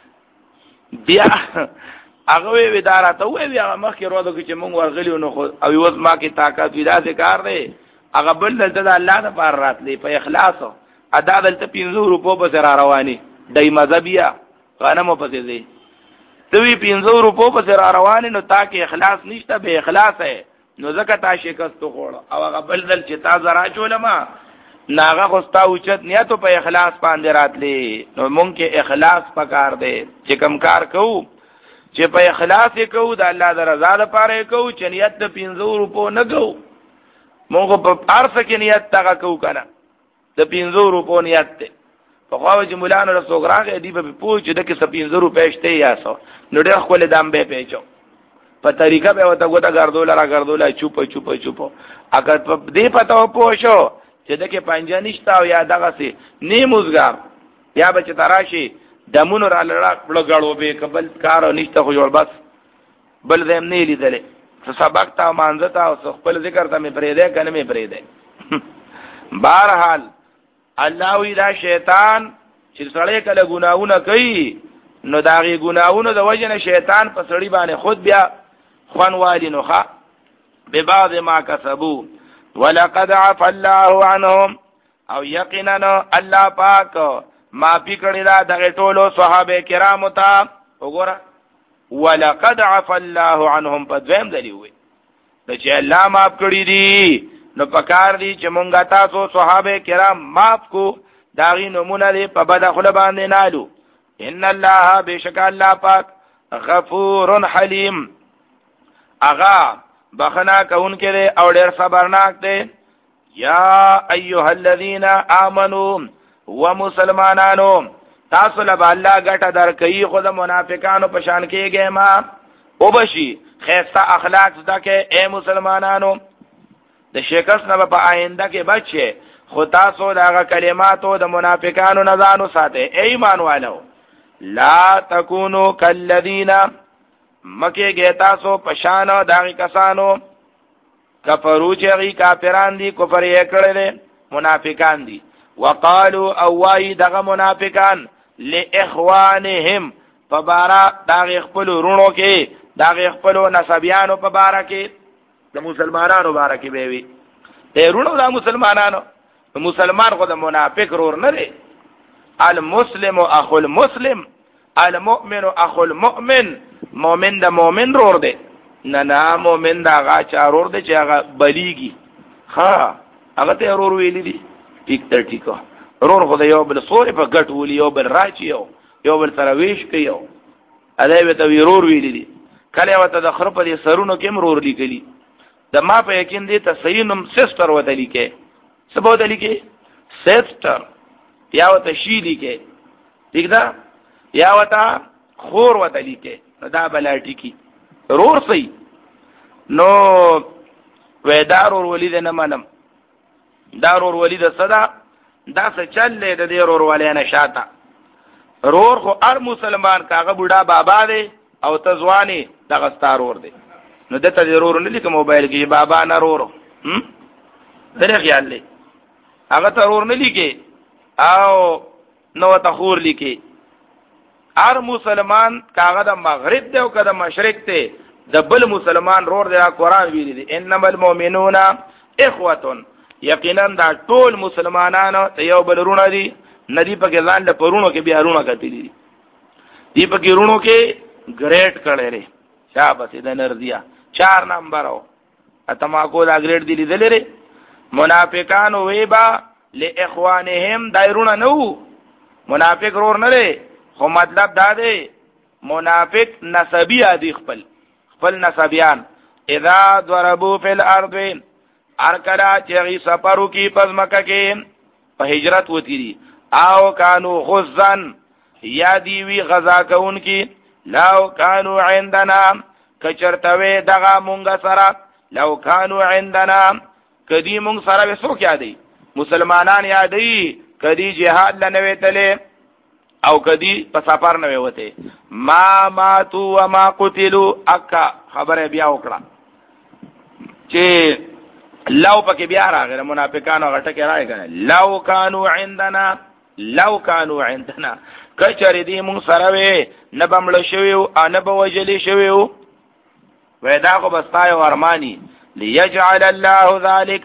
بیا هغه وی اداره ته وی هغه مخ کې ورو کې چې مونږ ورغلیو نو خو او یوز ما کې طاقت وی دا کار دی هغه بل دلته د الله د پار راتلی په اخلاص ادا دلته پنځه روپو په سر رواني دای مذهبیا غنمو پسې دی توی پنځه روپو په سر رواني نو تا کې اخلاص نشته به اخلاص ہے نو زکه تا شکست خوړ او هغه بل دل چې تا زرا چولما ناغه خوستا اوچت نیتو په اخلاص باندې راتلی نو مونږ کې اخلاص پکار دی چې کم کار کوو چې په اخلاص یې کوو د الله د رضا لپاره کوو چې نیت د پنځه روپو نه کوو مونږ په ارث کې نیت تا کوو کنه د پنځه روپو نیت ته په خو چې مولانا رسول راغی دی په پوه چې د کې پنځه روپې شته یا سو نو ډېر خپل دام به پیچو په طریقه به وته ګوتا ګرځول را ګرځول چوپ چوپ چوپ اگر په دې پته پوه شو چې د کې پنځه نشته او یا دغه سي نیموزګار یا به چې تراشي دمون را لړ لګړو به قبل کار نشته خو جوړ بس بل زم نه لیدل سبق تا مانځتا او خپل ذکر ته مې پرې ده کنه مې پرې ده بهرحال الله وی دا شیطان چې سړی کله ګناونه کوي نو داغي ګناونه د وجنه شیطان په سړی باندې خود بیا خوانوالی نوخه به بعض ما کسبو ولقد عفى الله عنهم او یقینا الله پاک ما پکړی دا دغه ټولو صحابه کرام ته وګوره ولقد عفى الله عنهم په دویم دلی وي چې الله معاف کړی دي نو پکار دي چې مونږه تاسو صحابه کرام معاف کو داغي نمونه دي په بد خپل باندې نالو ان الله بشک الله پاک غفور حلیم اغا بخنا کون کې او ډېر صبرناک دی یا ایها الذین آمنو ومسلمانانو تاسو له الله ګټه درکې خو د منافقانو په شان کېږي ما او بشي خیسته اخلاق زده کې اے مسلمانانو د شکست نه په آینده کې بچي خو تاسو دغه کلماتو د منافقانو نه ځانو ساتي اے ایمان والو لا تکونو کالذین مکه گه تاسو پشان دغه کسانو کفرو چې کافران دي کفر یې کړل منافقان دي وقالو او وای دغه منافقان لاخوانهم فبارا دغه خپل رونو کې دغه خپل نسبیانو په بارا کې د مسلمانانو بارا کې به وي ته رونو د مسلمانانو مسلمان خو د منافق رور نه دی المسلم اخو المسلم المؤمن اخو المؤمن مؤمن د مؤمن رور دی نه نه مؤمن دا غا چارور دی چې هغه بلیږي ها هغه ته رور ویلی دی ټیک تر ټیکو رور خو د یو بل سوري په ګټ ولي یو بل راچیو یو بل سره ویش کيو اده به ته ورور ویلی دی کله وته د خرپ دي سرونو کې مرور لیکلی د ما په یقین دي ته سینم سستر وته لیکه سبو ته لیکه سستر یا وته شی لیکه ٹھیک ده یا وته خور وته لیکه دا بلاټی کی رور سي نو ودارور ولید نه منم دارور ولید صدا دا څه چلې د دې رور ولې نه شاته رور خو هر مسلمان کاغه بوډا بابا دی او تزوانی دغه ستارور دی نو دته ضرور نه لیک موبایل کې بابا نه رور هم درې خیال لې هغه ته رور نه لیکي او نو تخور لیکي هر مسلمان کاغه د مغرب دی او کده مشرق دی د بل مسلمان رور دی قرآن ویلی دی انما المؤمنون اخوه یقینا دا ټول مسلمانانو ته یو بل رونه دي ندی په ځان له پرونو کې بیا رونه کتلی دي دی په کې رونو کې ګریډ کړي لري شابه د نردیا چار نمبر او اتما کو دا ګریډ دی لیدل لري منافقان ویبا لاخوانهم دایرونه نو منافق رور نه لري خو مطلب دا دی منافق نسبی ادي خپل خپل نسبیان اذا ضربوا في الارض ارکلا چغی سفرو کی پزمکه کې په هجرت وتی دي او کانو غزن یا دی وی غزا کون کی لو کانو عندنا کچرتوی دغه مونږ سره لو کانو عندنا کدی مونږ سره وسو کیا دی مسلمانان یادی کدی جهاد لنوي تله او کدی په سفر نه وته ما ماتو و ما قتلوا اکا خبره بیا وکړه چې لو پکې بیا راغله منافقانو غټه کې راغله لو کانوا عندنا لو کانوا عندنا کچری دی مون سره وې نه بمړ شوی او نه بوجلی شوی و دا خو بستای ورمانی ليجعل الله ذلك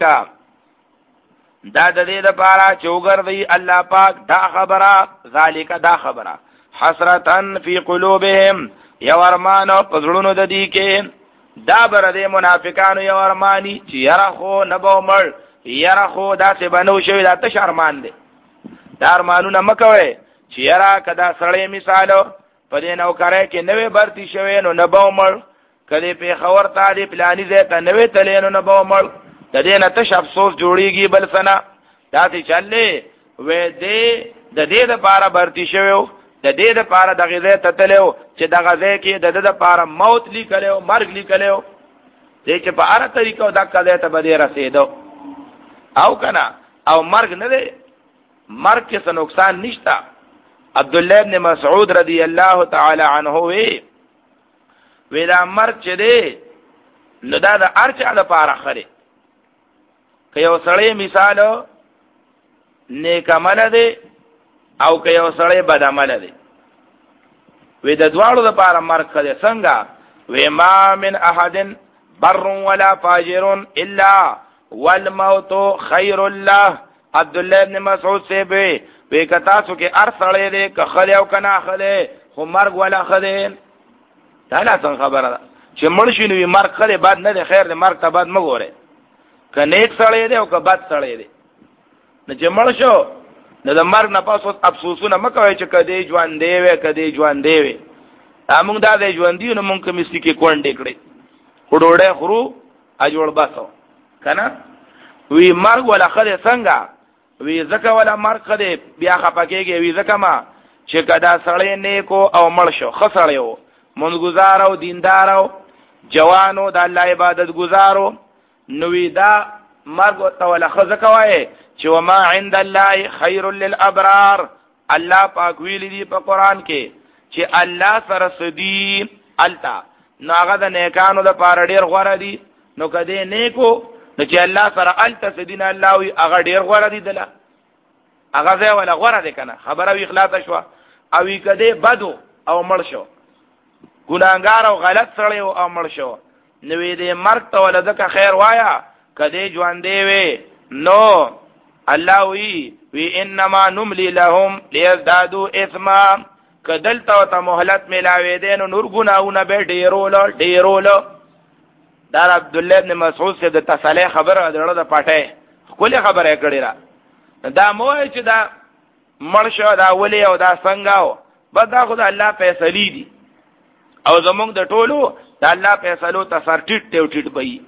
دا د دې لپاره چوغر دی الله پاک دا خبره ذالک دا خبره حسرتن فی قلوبهم یا ورمانو پزړونو د دې کې دا بر دې منافقانو یا ورمانی چې یرا خو نبو مړ یرا خو دا څه بنو شوی دا ته شرمان دي دا ارمانونه مکوي چې یرا کدا سړی مثالو په دې نو کرے کې نوې برتی شوی نو نبو مړ کله په خبر تا دې پلاني ځای ته نوې تلینو نبو مړ د دې نه تش افسوس جوړیږي بل سنه دا ته چلې وې دې د دې لپاره برتی شوی د دې لپاره د غزه ته تلو چې د غزه کې د دې لپاره موت لیکلو مرګ لیکلو دې چې په اړه طریقو د کله ته بده رسیدو او کنه او مرګ نه دی مرګ کې څه نقصان نشتا عبد الله ابن مسعود رضی الله تعالی عنه وی ویلا مرګ چې دی نو دا د ارچا لپاره خره که یو سړی مثالو نیک عمل دی او که یو سړی بد عمل دی وی د دواړو لپاره مرګ خره څنګه وی ما من احد بر ولا فاجر الا والموت خیر الله عبد الله ابن مسعود سے به وی کتا سو کې ار سړی دی که خله او کنا خله خو مرګ ولا خله دا لا څنګه خبره ده چې مړ شي نو مرګ خله بد نه دی خیر دی مرګ ته بد مګوره که نیک سړی دی او که بد سړی دی نو چې مړ شو نو د مرګ نه پس افسوسونه مکوئ چې کدی ژوند دی وې کدی ژوند دی وې موږ دا د ژوند دی نو موږ کوم سکی کونډې کړې خړوړې خرو اجوړ باسو کنه وی مرګ ولا خله څنګه وی زکه ولا مرګ خله بیا خپکیږي وی زکه ما چې کدا سړی نیکو او مړ شو خسړیو مونږ گزارو دیندارو جوانو د الله عبادت گزارو نو وی دا مرګ او ولا خزکه وای چې وما عند الله خير للابرار الله پاک ویل دی په قران کې چې الله سره سدي التا نو هغه د نیکانو د پاره ډیر غوړه دي نو کده نیکو نو چې الله سره التا سدين الله وی هغه ډیر غوړه دي دله هغه ځای ولا غوړه دي کنه خبره وی اخلاص شو او کده بدو او مړ شو ګناګار او غلط سره او مړ شو نو دې مرګ ته ولدک خیر وایا کده ژوند دی وی نو الله وی وی انما نملی لهم ليزدادوا اثما کدلته ته مهلت ملاوي دین نور ګناونه به ډیرول ډیرول دا عبد الله ابن مسعود سے د تسلی خبره درړه د پټه خپل خبره کړی را دا موه چې دا مرشو دا ولی او دا څنګه بس دا خدای الله فیصله دي او زمونږ د ټولو دا الله فیصلو ته سر ټیټ ټیټ ټیټ بئی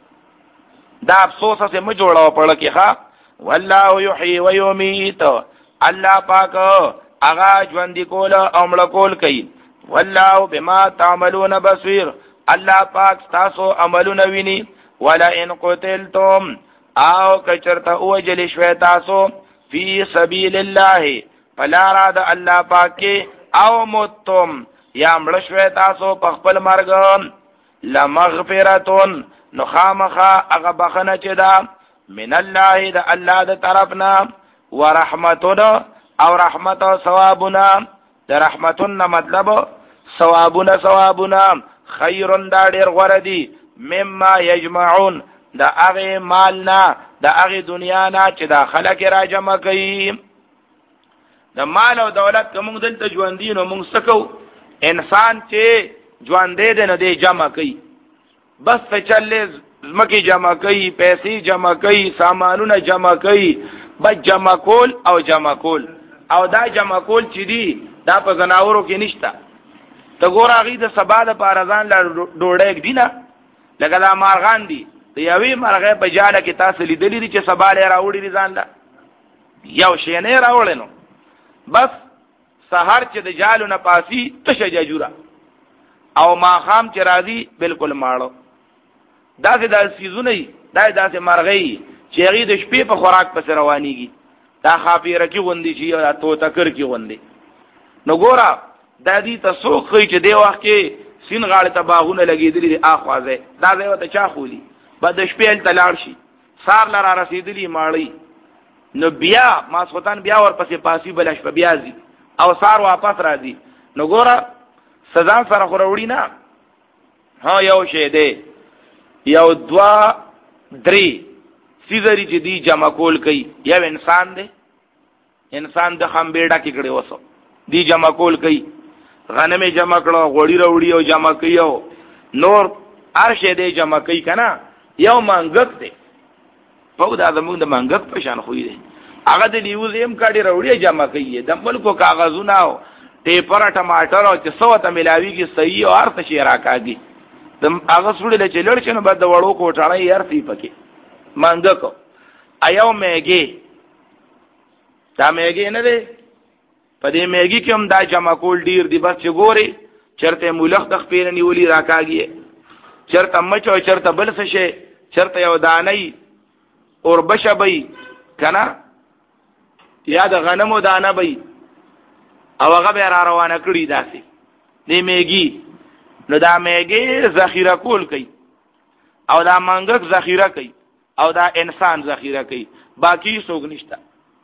دا افسوس سه مې جوړاو پړ کې ښا والله یحیی و یمیت الله پاک اغا ژوند کول او مړ کول کوي والله بما تعملون بصیر الله پاک تاسو عملونه ویني ولا ان قتلتم او کچرته او جل شوي تاسو فی سبیل الله فلا راد الله پاک او متم یا مړ شوي تاسو په خپل مرګ لمغفرتون نخامخا اغا بخنه چه دا من الله دا الله دا طرفنا ورحمتنا او رحمت او ثوابنا د رحمتن مطلب ثوابنا ثوابنا خیرن دا ډیر غوړه دي مما یجمعون دا هغه مالنا دا هغه دنیا نه چې دا خلک را جمع کوي د مال او دولت کوم دلته ژوند دي نو موږ سکو انسان چې ژوند دې نه دی جمع کوي بس په چلې زمکه جمع کوي پیسې جمع کوي سامانونه جمع کوي بس جمع کول او جمع کول او دا جمع کول چې دي دا په زناورو کې نشته ته ګور هغه د سبا د پارزان لا ډوړې دینه لکه دا مارغان دي د یوې مرغې په جاله کې تاسو لیدلې دي چې سبا لري راوړي ځان لا یو شی نه راوړل نو بس سحر چې د جالو نه پاسي تشه ججوره او ما خام چې راځي بالکل ماړو دا چې د سيزونه دا داسې مرغې چې هغه د شپې په خوراک پس روانيږي دا خافيره کې غوندي چې یا تو تکر کې غوندي نو ګورا د دې تاسو خو چې دی وخت کې سین غاړه ته باغونه لګېدلې دي اخوازه دا ځای وته چا خولي بعد شپې تلاړ شي سار لرا رسیدلی ماړی نو بیا ماسوتان بیا ورپسې پاسي بلش په بیا زی او سار واپس راځي نو ګورا سزا سره خوروړی نه ها یو شه دی یو دوا درې سیزری چې دی جمع کول کوي یو انسان دی انسان د خمبېډا کې کړي وسو دی جمع کول کوي غنمه جمع کړو غوړی وروړي او جمع کيو نور ارشه دی جمع کوي کنه یو منګک دی په دا زموږ د منګک په شان خوې دی هغه د نیوز ایم کاډي وروړي جمع کوي د ملکو کاغذونه او ټیپر ټماټر او چې سو ته ملاوي کې صحیح او ارته شي راکاږي د هغه سړي له چلړ شنو بعد د وړو کوټړای یار سی پکې منګک ایو میګي دا میګي نه دی په دې میګي کې هم دا جمع کول ډیر دی بس چې ګوري چرته مولخ د خپل نیولي راکاږي چرته مچو چرته بل څه شي چرته یو دانای اور بشبي کنه یا د غنمو دانه بي او هغه به را روانه کړی داسي دې میګي نو دا میګي ذخیره کول کوي او دا منګک ذخیره کوي او دا انسان ذخیره کوي باقی څوک نشته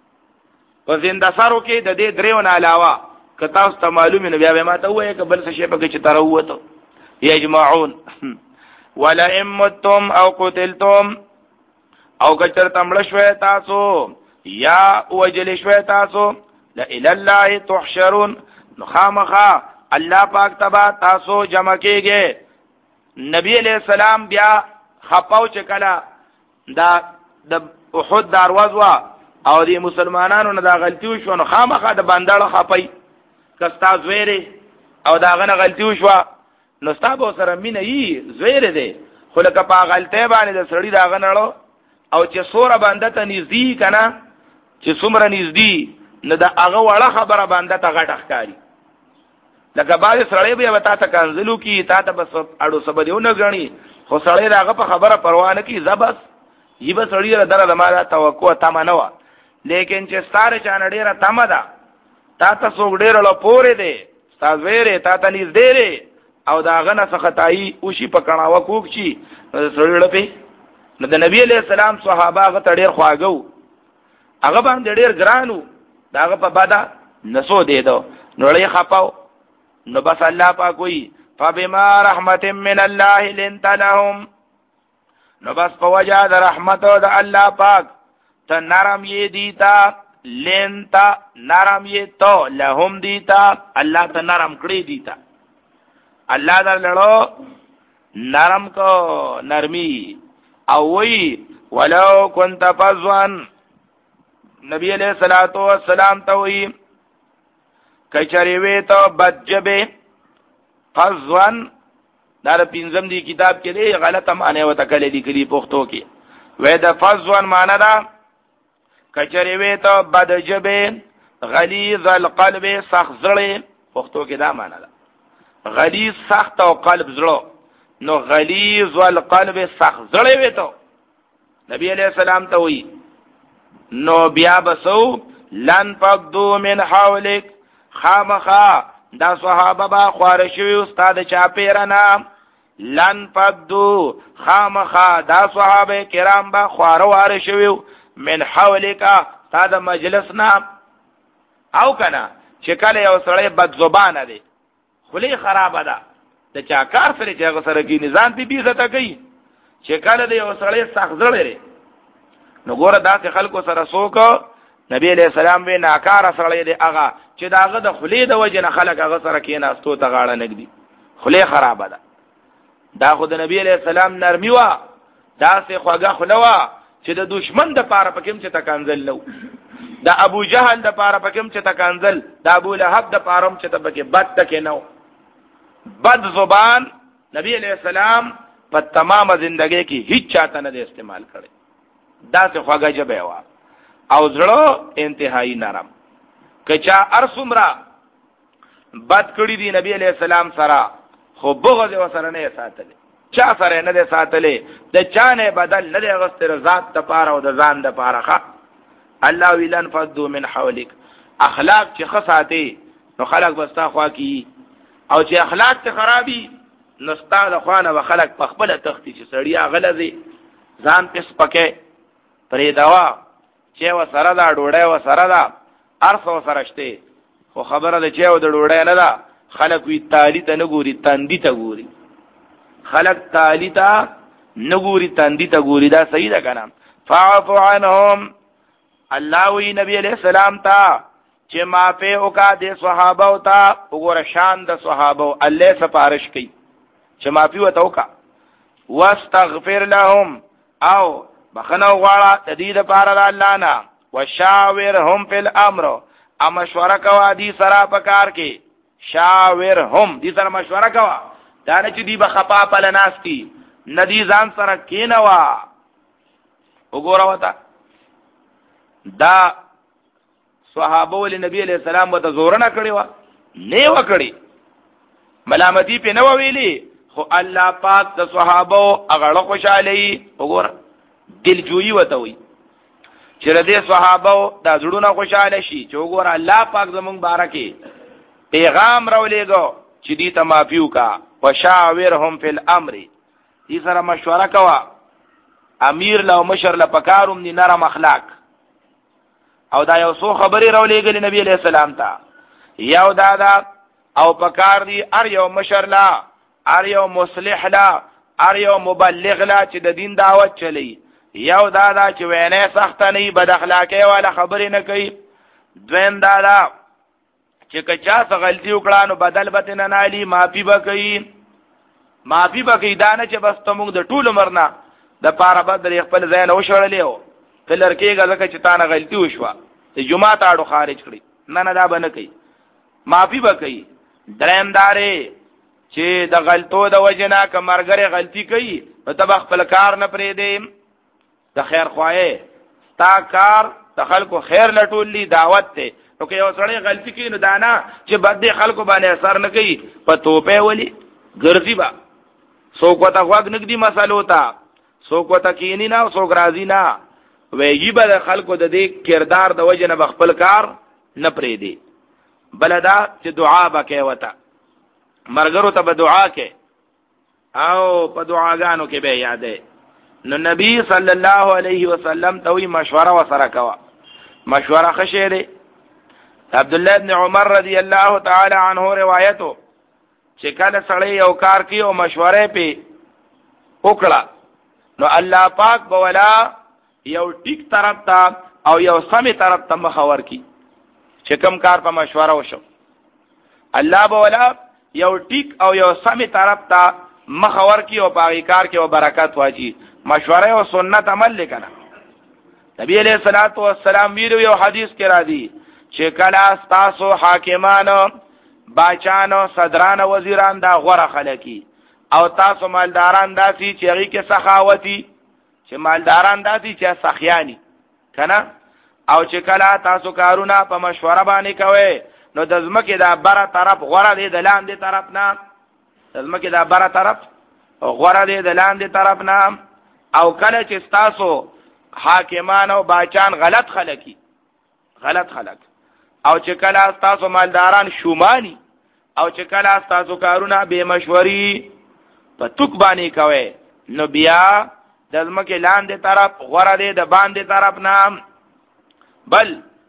په زنده سارو کې د دې دریو نه علاوه که تاسو ته معلومه نه بیا به ما ته وایي که بل څه شي پکې چې تروته یجمعون ولا امتم او قتلتم او کچر تمړ شوي تاسو یا وجل شوي تاسو لا اله الله تحشرون نخامخا الله پاک تبا تاسو جمع کېږي نبی علیہ السلام بیا خپاو چې کلا دا د احد دروازه او دی مسلمانانو نه دا غلطي وشو نو خامخا د باندې خپای کستا زویره او دا غنه غلطي وشو نو ستاسو سره مینه یي زویره دی خو لکه په غلطه باندې د سړی دا غنړو او چې سوره باندې ته نږدې کنه چې څومره نږدې نه دا هغه وړه خبره باندې ته غټ ښکاری لکه باندې سړی به وتا ته کنزلو کی تا ته بس اړو سبا دیونه غني خو سړی راغه په خبره پروا نه کی زبس یبه سړی را دره د ما توقع تمنوا لیکن چې ستاره چانه ډیره تمه ده تا ته څوک ډیره له پورې دی تاسو ویره تا ته نږدې او دا غنه څخه او شي په کڼاوه کوک شي سړی لپی نو د نبی علیہ السلام صحابه هغه ډیر خواږو هغه باندې ډیر ګرانو داغه په بادا نسو دی دو نو لې خپاو نو بس الله پاک وی فبما رحمت من الله لنت لهم نو بس په وجه د رحمت او د الله پاک ته نرم یې دیتا لنتا نرم یې تو لهم دیتا الله ته نرم کړی دیتا الله در لړو نرم کو نرمی او وی ولو كنت فظا نبی علیہ الصلوۃ والسلام ته وی کچری وی ته بدجبه فظا دا پینځم دی کتاب کې دی غلطه معنی وته کړي دی کلی پښتو کې وې د فظا معنی دا کچری وی ته بدجبه غلیظ القلب سخزړې پښتو کې دا معنی دا غلیظ سخت او قلب زړه نو غلیظ القلب سخزړې وی ته نبی علیہ السلام ته وی نو بیا بسو لن فقدو من حولک خامخا دا صحابه با خوارشوی استاد چاپیرنا لن فقدو خامخا دا صحابه کرام با خوار وارشوی من حولک تا دا مجلسنا او کنه چې کله یو سړی بد زبانه دی خلی خراب ده د چا کار سره چې هغه سره کې نظام په بیزته کوي چې کله د یو سړی سخت زړه نو ګوره داسې خلکو سره څوک نبی علیہ السلام وی ناکار سړی دی هغه چې داغه د خلی د وجه نه خلک هغه سره کې ناستو ته غاړه نګدي خلی خراب ده دا خو د نبی علیہ السلام نرمي وا داسې خوګه خلوا چې د دشمن د پاره پکم چې تکانزل نو د ابو جهل د پاره پکم چې تکانزل د ابو لهب د پارم چې تبکه بد تک نو بد زبان نبی علیہ السلام په تمام ژوندۍ کې هیڅ چاته نه استعمال کړي داسې خوګه جبه وا او زړه انتهایی نرم کچا ارسمرا بد کړي دی نبی علیہ السلام سره خو بغض وسره نه ساتل چا سره نه ساتلې د چانه بدل نه غستر ذات ته پاره او د ځان د پاره ښه الله ولن فدو من حولک اخلاق چې خصاته نو خلق بستا خوا کی او چې اخلاق ته خرابي نو ستاله خوانه وخلق په خپل تختی چې سړیا غلظي ځان پس پکې پرې دوا چې و سره دا ډوړې و سره دا ارسو سرهشته خو خبره ده چې و د ډوړې نه دا خلق وی تالی ته نګوري تندې ته ګوري خلق تالی ته نګوري تندې ته ګوري دا صحیح ده کنه فاعف عنهم الله وی نبی علیہ السلام تا چې معافی وکا د صحابه او تا وګوره شان د صحابه الله سپارش کوي چې معافی وته وکا واستغفر لهم او بخنه غواړه تدید پار الله نه وشاورهم فی الامر ا مشوره کوا دي سره پکار کې شاورهم دي سره مشوره کوا دا نه چې دی بخپا پل ناستی ندی ځان سره کینوا وګوره وتا دا صحابه ول نبی علیہ السلام وته زور نه کړی و نه و کړی ملامتی په نو ویلی خو الله پاک د صحابه اغړه خوشالي وګوره دلجویی وته وي چې ردی صحابه د زړونو خوشاله شي چې وګوره الله پاک زمونږ بارکه پیغام راولېګو چې دې ته معفو کا وشاورهم فی الامر دې سره مشوره کوا امیر له مشر له پکاروم دي نرم اخلاق او دا یو څو خبرې راولېګل نبی علیہ السلام ته یو دا دا او پکار دی ار یو مشر لا ار یو مصلح لا ار یو مبلغ لا چې د دین دعوت چلی یو دا دا چې وینه سخت نه بد اخلاقی والا خبرې نه کوي دویم دا دا چې کچا څه غلطي وکړه نو بدل به نه نالي معافي به کوي معافي به کوي دا نه چې بس ته موږ د ټول مرنا د پاره بدل خپل ځای نه وشړلې او فلر کېږي ځکه چې تا نه غلطي وشوه د جمعه تاړو خارج کړي نه نه دا به نه کوي معافي به کوي دریم دارې چې د غلطو د وجنا کمرګره غلطي کوي نو تب خپل کار نه پرې دی د خیر خوایه تا کار د خلکو خیر لټولې دعوت ته نو که یو سړی غلطي کوي نو دانا چې بد خلکو باندې اثر نه کوي په توپه ولي ګرځي با څوک وته غوږ نګدي مسالو ته څوک وته کینی نه څوک راضي نه ویږي به خلکو د دې کردار د وجنه بخپل کار نه پرې دی بلدا چې دعا وکي وته مرګرو ته به دعا کې او په دعاګانو کې به یادې نو نبی صلی الله علیه وسلم ته وی مشوره وسره کوا مشوره خشه عبد الله ابن عمر رضی الله تعالی عنہ روایتو چې کله سړی یو کار کوي او مشوره په وکړه نو الله پاک بولا یو ټیک طرف ته او یو سمې طرف ته مخور کی چې کوم کار په مشوره وشو الله بولا یو ټیک او یو سمې طرف ته مخور کی او په کار کې او برکات واچي مشوره او سنت عمل لیکنه نبی علیہ الصلوۃ والسلام ویلو یو حدیث کې را دي چې کله تاسو حاکمانو باچانو صدران وزیران دا غوړه خلکی او تاسو مالداران داسي چې هغه کې سخاوتي چې مالداران داسي چې سخیانی کنه او چې کله تاسو کارونه په مشوره باندې کوي نو د زمکه دا بره طرف غوړه دی د لاندې طرف نه د زمکه دا بره طرف غوړه دی د لاندې طرف نه او کله چې تاسو حاکمان او باچان غلط خلکی غلط خلک او چې کله تاسو مالداران شومانی او چې کله تاسو کارونه به مشوري په توک باندې کوي نو بیا د زمکه لاندې طرف غوړه دی د باندې طرف نه بل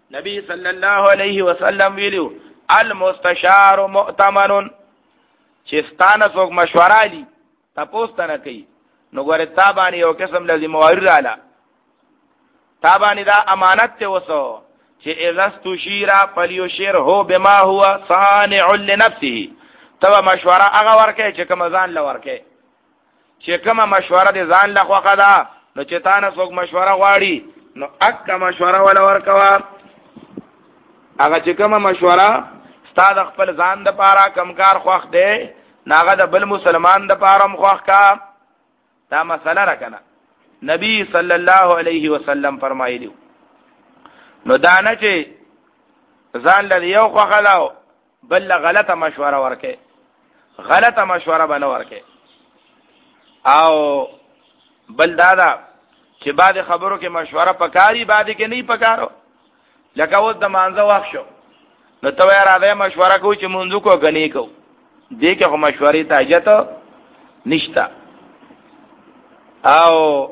نبی صلی الله علیه وسلم ویلو المستشار مؤتمن چې ستانه څوک مشوره لی تاسو ته نه کوي نو ګوره تابانی یو قسم لازم وایي رااله تابانی دا امانت ته وسو چې اذستو شیرا فلیشیر هو بما هو صانع لنفسه تبا مشوره هغه ورکه چې کوم ځان ل ورکه چې کوم مشوره دې ځان ل خوخه ده نو چې تانه څوک مشوره غواړي نو اک مشوره ولا ورکوا هغه چې کوم مشوره ستاد خپل ځان د پاره کمکار خوخ دی ناغه د بل مسلمان د پاره مخوخ کا دا مسله را کنه نبی صلی الله علیه وسلم فرمایلی نو دانه چې ځان له یو خوخه لاو بل غلطه مشوره ورکه غلطه مشوره بنه ورکه او بل دادا چې بعد خبرو کې مشوره پکاري بعد کې نه پکارو لکه اوس د مانزه وخت شو نو ته راځه مشوره کوي چې مونږ کو غني کو دې کې خو مشورې ته اجازه نشته او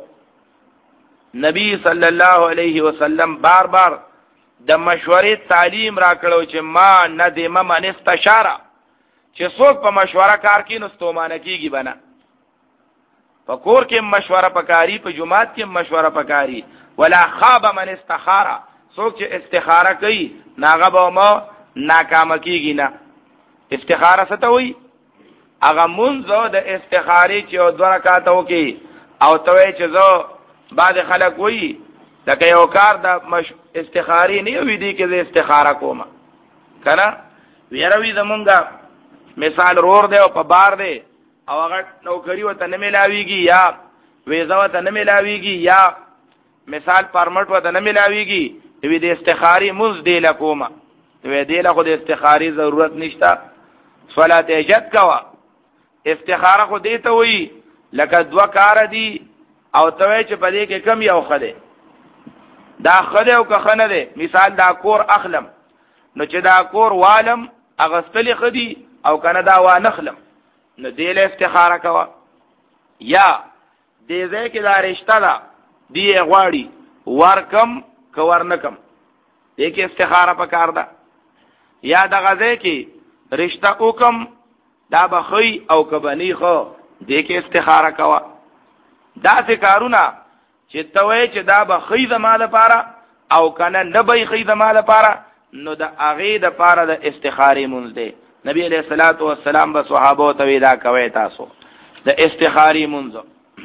نبی صلی الله علیه وسلم بار بار د مشورې تعلیم را کړو چې ما ندم من استشاره چې څوک په مشوره کار کوي نو ستومانه کیږي بنا په کور کې مشوره پکاري په جمعات کې مشوره پکاري ولا خاب من استخاره څوک چې استخاره کوي ناغه به ما ناکام کیږي نه استخاره څه ته وایي هغه منځ د استخاري چې او دوه رکعات وکي او توې چې زو بعد خلک وایي لکه یو کار د مش... استخاری نه وي دي کې د استخاره کومه کنه ویروي زمونږه مثال رور دی او په بار دی او هغه نوکری وته نه ملاويږي یا ویزا وته نه ملاويږي یا مثال پرمټ وته نه ملاويږي وی د استخاری مز دی لکومه وی دی له خو د استخاری ضرورت نشته صلات اجت کوا استخاره خو دی ته وی لکه دوا کار دی او توې چې په دې کې کم یو خده دا خده او که خنه ده مثال دا کور اخلم نو چې دا کور والم اغستلی خدي او کنه دا وا نخلم نو دې له استخاره کوا یا دې ځای کې دا رشتہ ده دی غواړي ورکم کور نکم دې کې استخاره پکار ده یا د غزه کې رشتہ حکم دا بخي او کبنی خو دې کې استخاره کوا دا څه کارونه چې توې چې دا به خې زماله لپاره او کنه نه به خې زماله لپاره نو د اغه د لپاره د استخاره مونږ دی نبی علیہ الصلوۃ والسلام به صحابه ته دا کوي تاسو د استخاره مونږ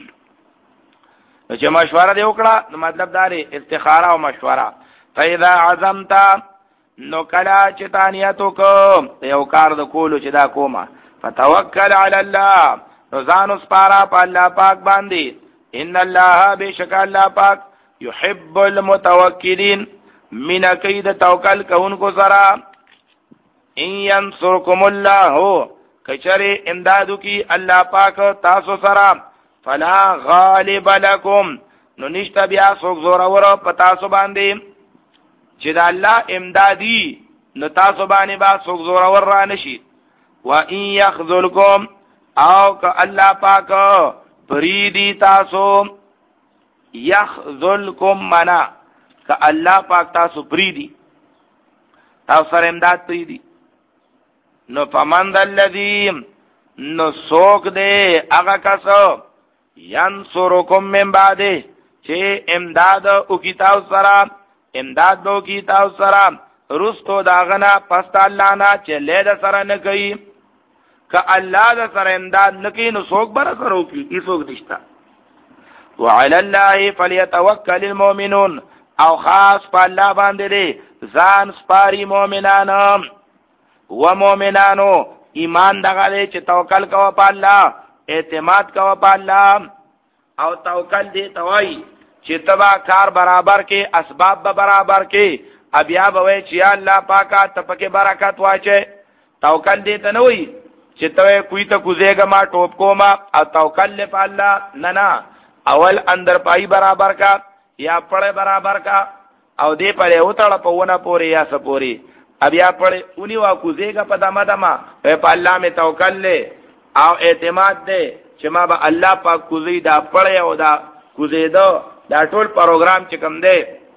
چې مشوره دی وکړه نو مطلب دا دی استخاره او مشوره فاذا عزمت نو کلا چې تانیاتو کو یو کار د کولو چې دا کومه فتوکل علی الله رضان اسپارا پا اللہ پاک باندی ان اللہ بشک اللہ پاک یحب المتوکلین من قید توکل کون کو سرا ان ینصرکم اللہ کچر امدادو کی اللہ پاک تاسو سرا فلا غالب لکم نو نشتا بیا سوک زورورو پتاسو باندی چی دا اللہ امدادی نو تاسو باندی با سوک زورور را نشید و ان یخذلکم او که الله پاک پریدی تاسو یخذلکم منا که الله پاک تاسو پریدی تاسو سره امداد پریدی نو فمن الذی نو سوک دے اغا کسو ینصرکم من بعده چه امداد او کی تاسو سره امداد دو کی تاسو سره رستو داغنا پست الله نه چې لید سره نه کوي که الله د سره امداد نکي نو څوک بر سره وکي هیڅوک نشته وعلى الله فليتوكل المؤمنون او خاص په الله باندې دي ځان سپاري مؤمنانو و مؤمنانو ایمان دغه چې توکل کوه په الله اعتماد کوه په الله او توکل دي توای چې تبا کار برابر کې اسباب به برابر کې ابیا به چې الله پاکه تپکه برکت واچي توکل دي ته نه وي چې ته کوی ته کوزېګه ما ټوپ کوما او توکل په الله نه نه اول اندر پای برابر کا یا پړې برابر کا او دې پړې وتړه په ونه پوري یا سپوري بیا پړې اونې وا کوزېګه په دمه دمه په الله می توکل له او اعتماد دې چې ما به الله پاک کوزې دا پړې او دا کوزې دا دا ټول پروګرام چې کوم دی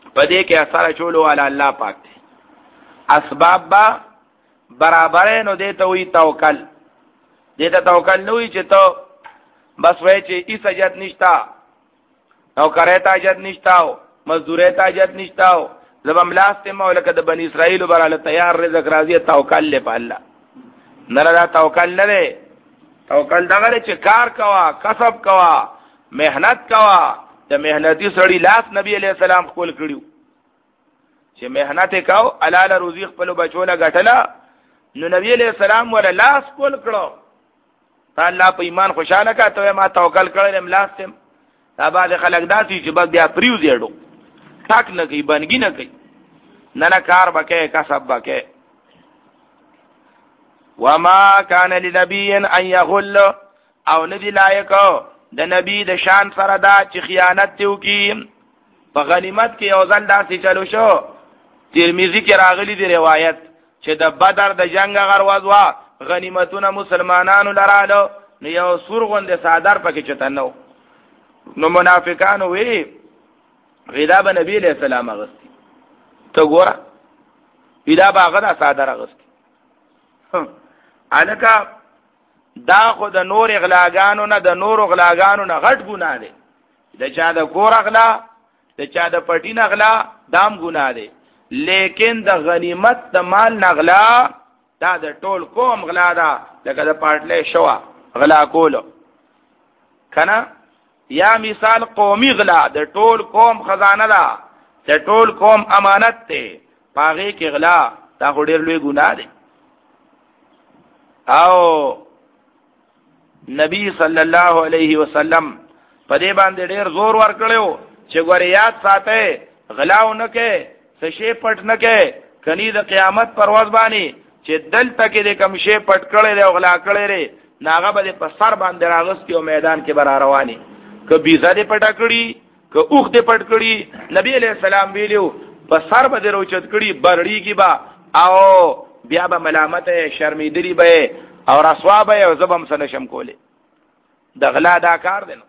پدې کې اثر چولو والا الله پاک دی. اسباب با برابر نو دې ته وی توکل. دې ته توکل نه وی چې ته بس وای چې ای سجد نشتا او کرے ته اجت نشتاو مزدوره ته اجت نشتاو زبم لاسته مولکه د بنی اسرائیل براله تیار رزق راضی توکل له په الله نه را توکل نه دی. توکل دغه چې کار کوا کسب کوا مهنت کوا د مهنتي سړی لاس نبی علیہ السلام خپل کړیو چې مهنت کاو حلال روزي خپل بچوله غټلا نو نبی علیہ السلام ولا لاس خپل کړو ته الله په ایمان خوشاله کا ته ما توکل کړل لاس تم دا بعد خلک داسي چې بس بیا پریو زیړو ټاک نه کوي بنګي نه کوي نه نه کار وکي کسب وکي. وما كان لنبي ان يغل او ندی لایق د نبی د شان سره دا چې خیانت تیو کی. په غنیمت کې یو ځل داسې چلو شو ترمذی کې راغلی دی روایت چې د بدر د جنگ غرواز وا غنیمتونه مسلمانانو لراله نو یو سور غوند صادر پکې چته نو نو منافقانو وی غدا به نبی علیہ السلام اغستی ته ګوره پیدا باغه دا صادر اغستی الکا دا خو د نور اغلاګانو نه د نور اغلاګانو نه غټ ګناه دی. د چا د کور اغلا د چا د پټی نغلا دام ګناه دی لیکن د غنیمت د مال نغلا دا د ټول قوم غلا دا لکه د پټلې شوا غلا کولو کنه یا مثال قومي غلا د ټول قوم خزانه ده د ټول قوم امانت ته پاغي کې غلا دا ډېر لوی ګناه دی. او نبی صلی الله علیه وسلم په دې باندې ډېر زور ورکړیو چې ګور یاد ساته غلاو نه کې څه شی پټ نه کې کني د قیامت پرواز باندې چې دل تک دې کم شی پټ کړي او غلا کړي لري ناغه به په سر باندې راغستي او میدان کې بر رواني ک بیزه دې پټ کړي ک اوخ دې پټ کړي نبی علیہ السلام ویلو په سر باندې روچت کړي برړی کی با او بیا به ملامت شرمیدلی به او رسوا به او زبم سره شم کوله د غلا دا کار دی.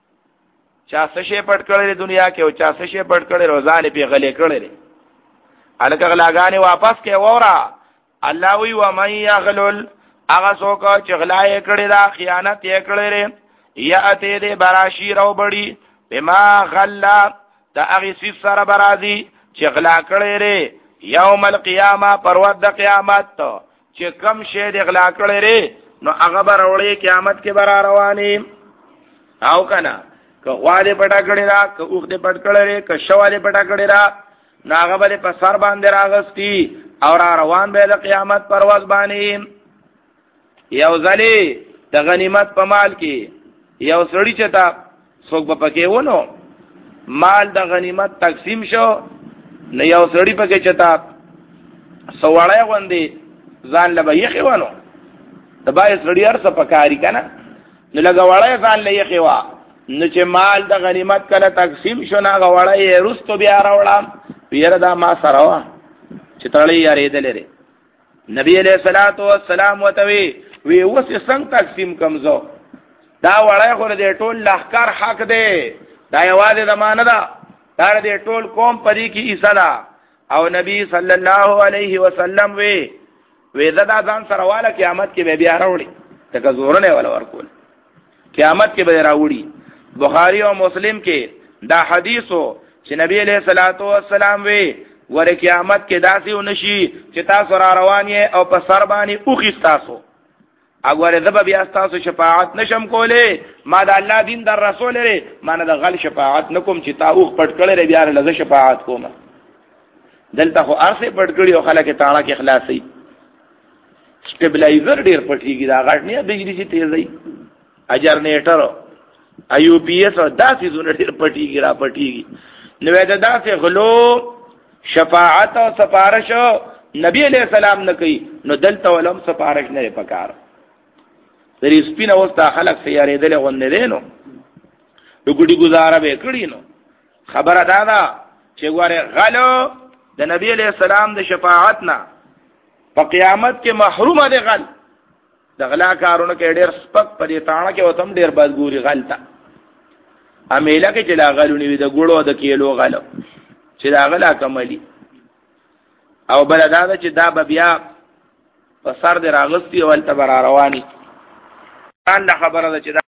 چا څه شی پټ کړي دنیا کې او چا څه شی پټ کړي روزانه په غلې کړي الکه غلاګانی واپس کې وورا الله وی و من یغلل هغه څوک چې غلا یې کړی دا خیانت یې کړی یا اته دې براشی راو بړي بما غلا دا هغه سیف سره برازي چې غلا کړی ری یوم القیامه پرود د قیامت چې کم شی دې غلا کړی ری نو هغه برولې قیامت کې بر رواني او کنه که غواړې پټا کړی را که اوخ دې پټ کړی ری که شوا دې پټا کړی را ناغه بل په سر باندې راغستی او را روان به د قیامت پرواز باندې. یو ځلی د غنیمت په مال کې یو سړی چتا څوک په پکې ونه مال د غنیمت تقسیم شو نه یو سړی پکې چتا سوړای غوندي ځان لبه یې خوانو د بای سړی ارسه پکاري کنه نو لګوړای ځان لې خوا نو چې مال د غنیمت کله تقسیم شو نه غوړای رستو بیا راوړم پیره دا ما سره وا چې تړلې یارې دلې نبی علیہ الصلوۃ والسلام وتوی وی وس څنګه تقسیم کمزو دا وړای خو دې ټول لخر حق دی دا یوازې زمانه دا دا دې ټول قوم پرې کې ایصلا او نبی صلی الله علیه وسلم وی وی زدا ځان سره والا قیامت کې به بیا راوړي تک زور نه ولا ورکول قیامت کې به راوړي. بخاری او مسلم کې دا حدیثو چې نبی علیہ الصلوۃ والسلام وی ور قیامت کې داسې ونشي چې تاسو را روان یې او په سر باندې اوخی تاسو اګوره زب بیا تاسو شفاعت نشم کوله ما د الله دین در رسول لري ما نه د غل شفاعت نکوم چې تا اوخ پټ کړي بیا له شفاعت کوم دلته خو ارسه پټ کړي او خلک تعالی کې اخلاصي سټیبلایزر ډیر پټیږي دا غټ نه بجلی چې تیزي اجر نیټر ایو پی ایس او داسې زونه ډیر پټیږي را پټیږي نو دا داسې غلو شفاعت او سفارش نبی علیہ السلام نه کوي نو دلته ولهم سفارش نه پکار درې سپینه وستا خلق سیارې دل غونډې دینو وګړي گزاره به کړی نو خبره دادا چې ګوره غلو د نبی علیہ السلام د شفاعت نه په قیامت کې محروم دي غل د غلا کارونه کې ډېر سپک پدې تاڼه کې وتم ډېر بدګوري غلطه امیله کې چې لا غلونی وي د ګړو د کېلو غلو چې دا غلا کملی او بلدا چې دا بیا په سر د راغستی او تل رواني ځان خبره ده چې